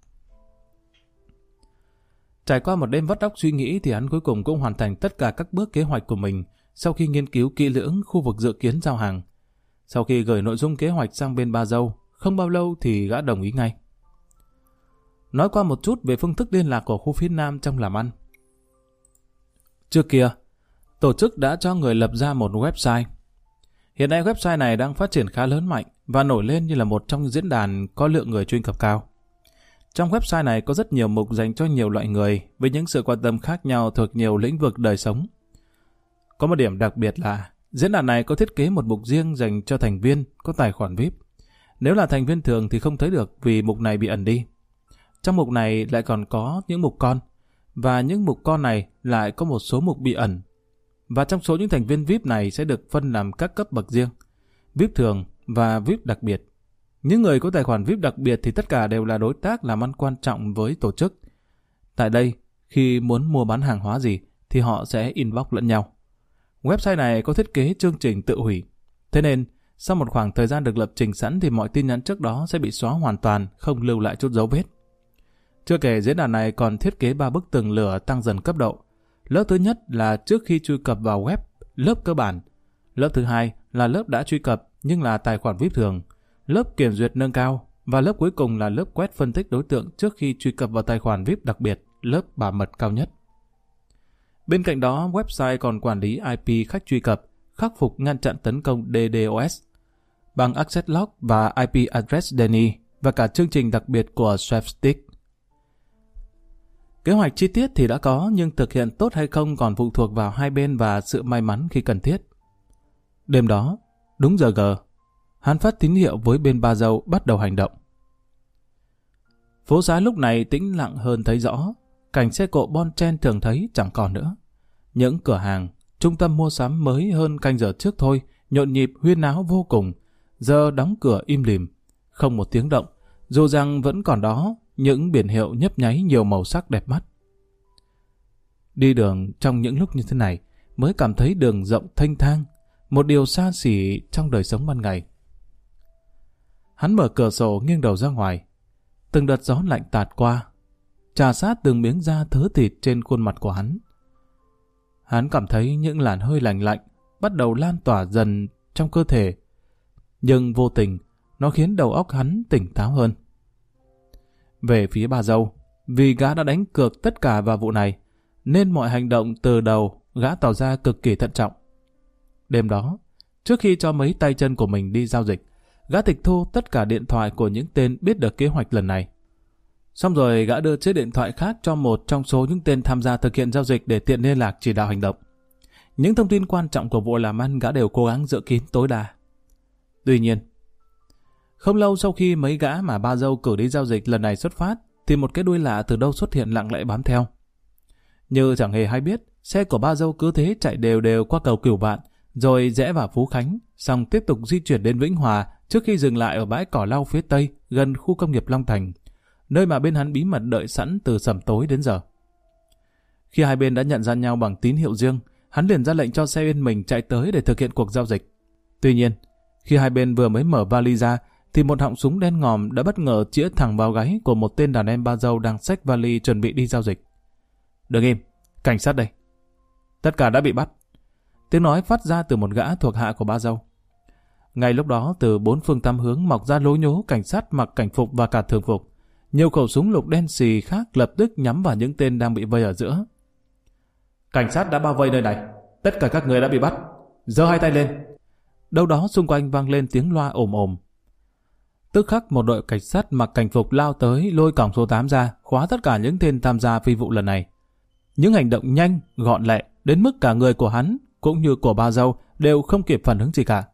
Trải qua một đêm vắt óc suy nghĩ thì hắn cuối cùng cũng hoàn thành tất cả các bước kế hoạch của mình sau khi nghiên cứu kỹ lưỡng khu vực dự kiến giao hàng. Sau khi gửi nội dung kế hoạch sang bên ba dâu, không bao lâu thì gã đồng ý ngay. Nói qua một chút về phương thức liên lạc của khu phía Nam trong làm ăn. Trước kia, tổ chức đã cho người lập ra một website. Hiện nay website này đang phát triển khá lớn mạnh và nổi lên như là một trong những diễn đàn có lượng người truy cập cao. Trong website này có rất nhiều mục dành cho nhiều loại người với những sự quan tâm khác nhau thuộc nhiều lĩnh vực đời sống. Có một điểm đặc biệt là diễn đàn này có thiết kế một mục riêng dành cho thành viên có tài khoản VIP. Nếu là thành viên thường thì không thấy được vì mục này bị ẩn đi. Trong mục này lại còn có những mục con, và những mục con này lại có một số mục bị ẩn. Và trong số những thành viên VIP này sẽ được phân làm các cấp bậc riêng, VIP thường và VIP đặc biệt. Những người có tài khoản VIP đặc biệt thì tất cả đều là đối tác làm ăn quan trọng với tổ chức. Tại đây, khi muốn mua bán hàng hóa gì thì họ sẽ inbox lẫn nhau. Website này có thiết kế chương trình tự hủy. Thế nên, sau một khoảng thời gian được lập trình sẵn thì mọi tin nhắn trước đó sẽ bị xóa hoàn toàn, không lưu lại chút dấu vết. Chưa kể diễn đàn này còn thiết kế 3 bức tường lửa tăng dần cấp độ. Lớp thứ nhất là trước khi truy cập vào web, lớp cơ bản. Lớp thứ hai là lớp đã truy cập nhưng là tài khoản VIP thường. Lớp kiểm duyệt nâng cao. Và lớp cuối cùng là lớp quét phân tích đối tượng trước khi truy cập vào tài khoản VIP đặc biệt, lớp bảo mật cao nhất. Bên cạnh đó, website còn quản lý IP khách truy cập, khắc phục ngăn chặn tấn công DDoS bằng Access Log và IP Address Denny và cả chương trình đặc biệt của Sweepstakes. Kế hoạch chi tiết thì đã có nhưng thực hiện tốt hay không còn phụ thuộc vào hai bên và sự may mắn khi cần thiết. Đêm đó, đúng giờ G, hắn phát tín hiệu với bên ba dâu bắt đầu hành động. Phố xá lúc này tĩnh lặng hơn thấy rõ, cảnh xe cộ bon chen thường thấy chẳng còn nữa. Những cửa hàng, trung tâm mua sắm mới hơn canh giờ trước thôi, nhộn nhịp huyên náo vô cùng, giờ đóng cửa im lìm, không một tiếng động, dù rằng vẫn còn đó những biển hiệu nhấp nháy nhiều màu sắc đẹp mắt. Đi đường trong những lúc như thế này mới cảm thấy đường rộng thênh thang, một điều xa xỉ trong đời sống ban ngày. Hắn mở cửa sổ nghiêng đầu ra ngoài, từng đợt gió lạnh tạt qua, chà sát từng miếng da thớ thịt trên khuôn mặt của hắn. Hắn cảm thấy những làn hơi lạnh lạnh bắt đầu lan tỏa dần trong cơ thể, nhưng vô tình nó khiến đầu óc hắn tỉnh táo hơn. Về phía bà dâu, vì gã đã đánh cược tất cả vào vụ này, nên mọi hành động từ đầu gã tỏ ra cực kỳ thận trọng. Đêm đó, trước khi cho mấy tay chân của mình đi giao dịch, Gã tịch thu tất cả điện thoại của những tên biết được kế hoạch lần này. Xong rồi gã đưa chiếc điện thoại khác cho một trong số những tên tham gia thực hiện giao dịch để tiện liên lạc chỉ đạo hành động. Những thông tin quan trọng của vụ làm ăn gã đều cố gắng giữ kín tối đa. Tuy nhiên, không lâu sau khi mấy gã mà ba dâu cử đi giao dịch lần này xuất phát, thì một cái đuôi lạ từ đâu xuất hiện lặng lẽ bám theo. Như chẳng hề hay biết, xe của ba dâu cứ thế chạy đều đều qua cầu Cửu Vạn, rồi rẽ vào Phú Khánh, xong tiếp tục di chuyển đến Vĩnh Hòa trước khi dừng lại ở bãi cỏ lau phía tây gần khu công nghiệp Long Thành, nơi mà bên hắn bí mật đợi sẵn từ sẩm tối đến giờ. Khi hai bên đã nhận ra nhau bằng tín hiệu riêng, hắn liền ra lệnh cho xe bên mình chạy tới để thực hiện cuộc giao dịch. Tuy nhiên, khi hai bên vừa mới mở vali ra, thì một họng súng đen ngòm đã bất ngờ chĩa thẳng vào gáy của một tên đàn em ba dâu đang xách vali chuẩn bị đi giao dịch. Đừng im, cảnh sát đây. Tất cả đã bị bắt. Tiếng nói phát ra từ một gã thuộc hạ của ba dâu. Ngay lúc đó, từ bốn phương tám hướng mọc ra lố nhố cảnh sát mặc cảnh phục và cả thường phục. Nhiều khẩu súng lục đen xì khác lập tức nhắm vào những tên đang bị vây ở giữa. Cảnh sát đã bao vây nơi này. Tất cả các người đã bị bắt. Giơ hai tay lên. Đâu đó xung quanh vang lên tiếng loa ồm ồm. Tức khắc một đội cảnh sát mặc cảnh phục lao tới lôi còng số 8 ra, khóa tất cả những tên tham gia phi vụ lần này. Những hành động nhanh, gọn lẹ, đến mức cả người của hắn cũng như của ba dâu đều không kịp phản ứng gì cả.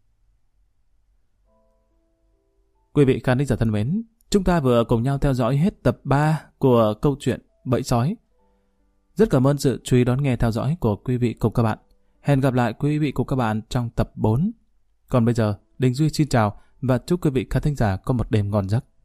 Quý vị khán giả thân mến, chúng ta vừa cùng nhau theo dõi hết tập 3 của câu chuyện Bẫy Sói. Rất cảm ơn sự chú ý đón nghe theo dõi của quý vị cùng các bạn. Hẹn gặp lại quý vị cùng các bạn trong tập 4. Còn bây giờ, Đình Duy xin chào và chúc quý vị khán thính giả có một đêm ngon giấc.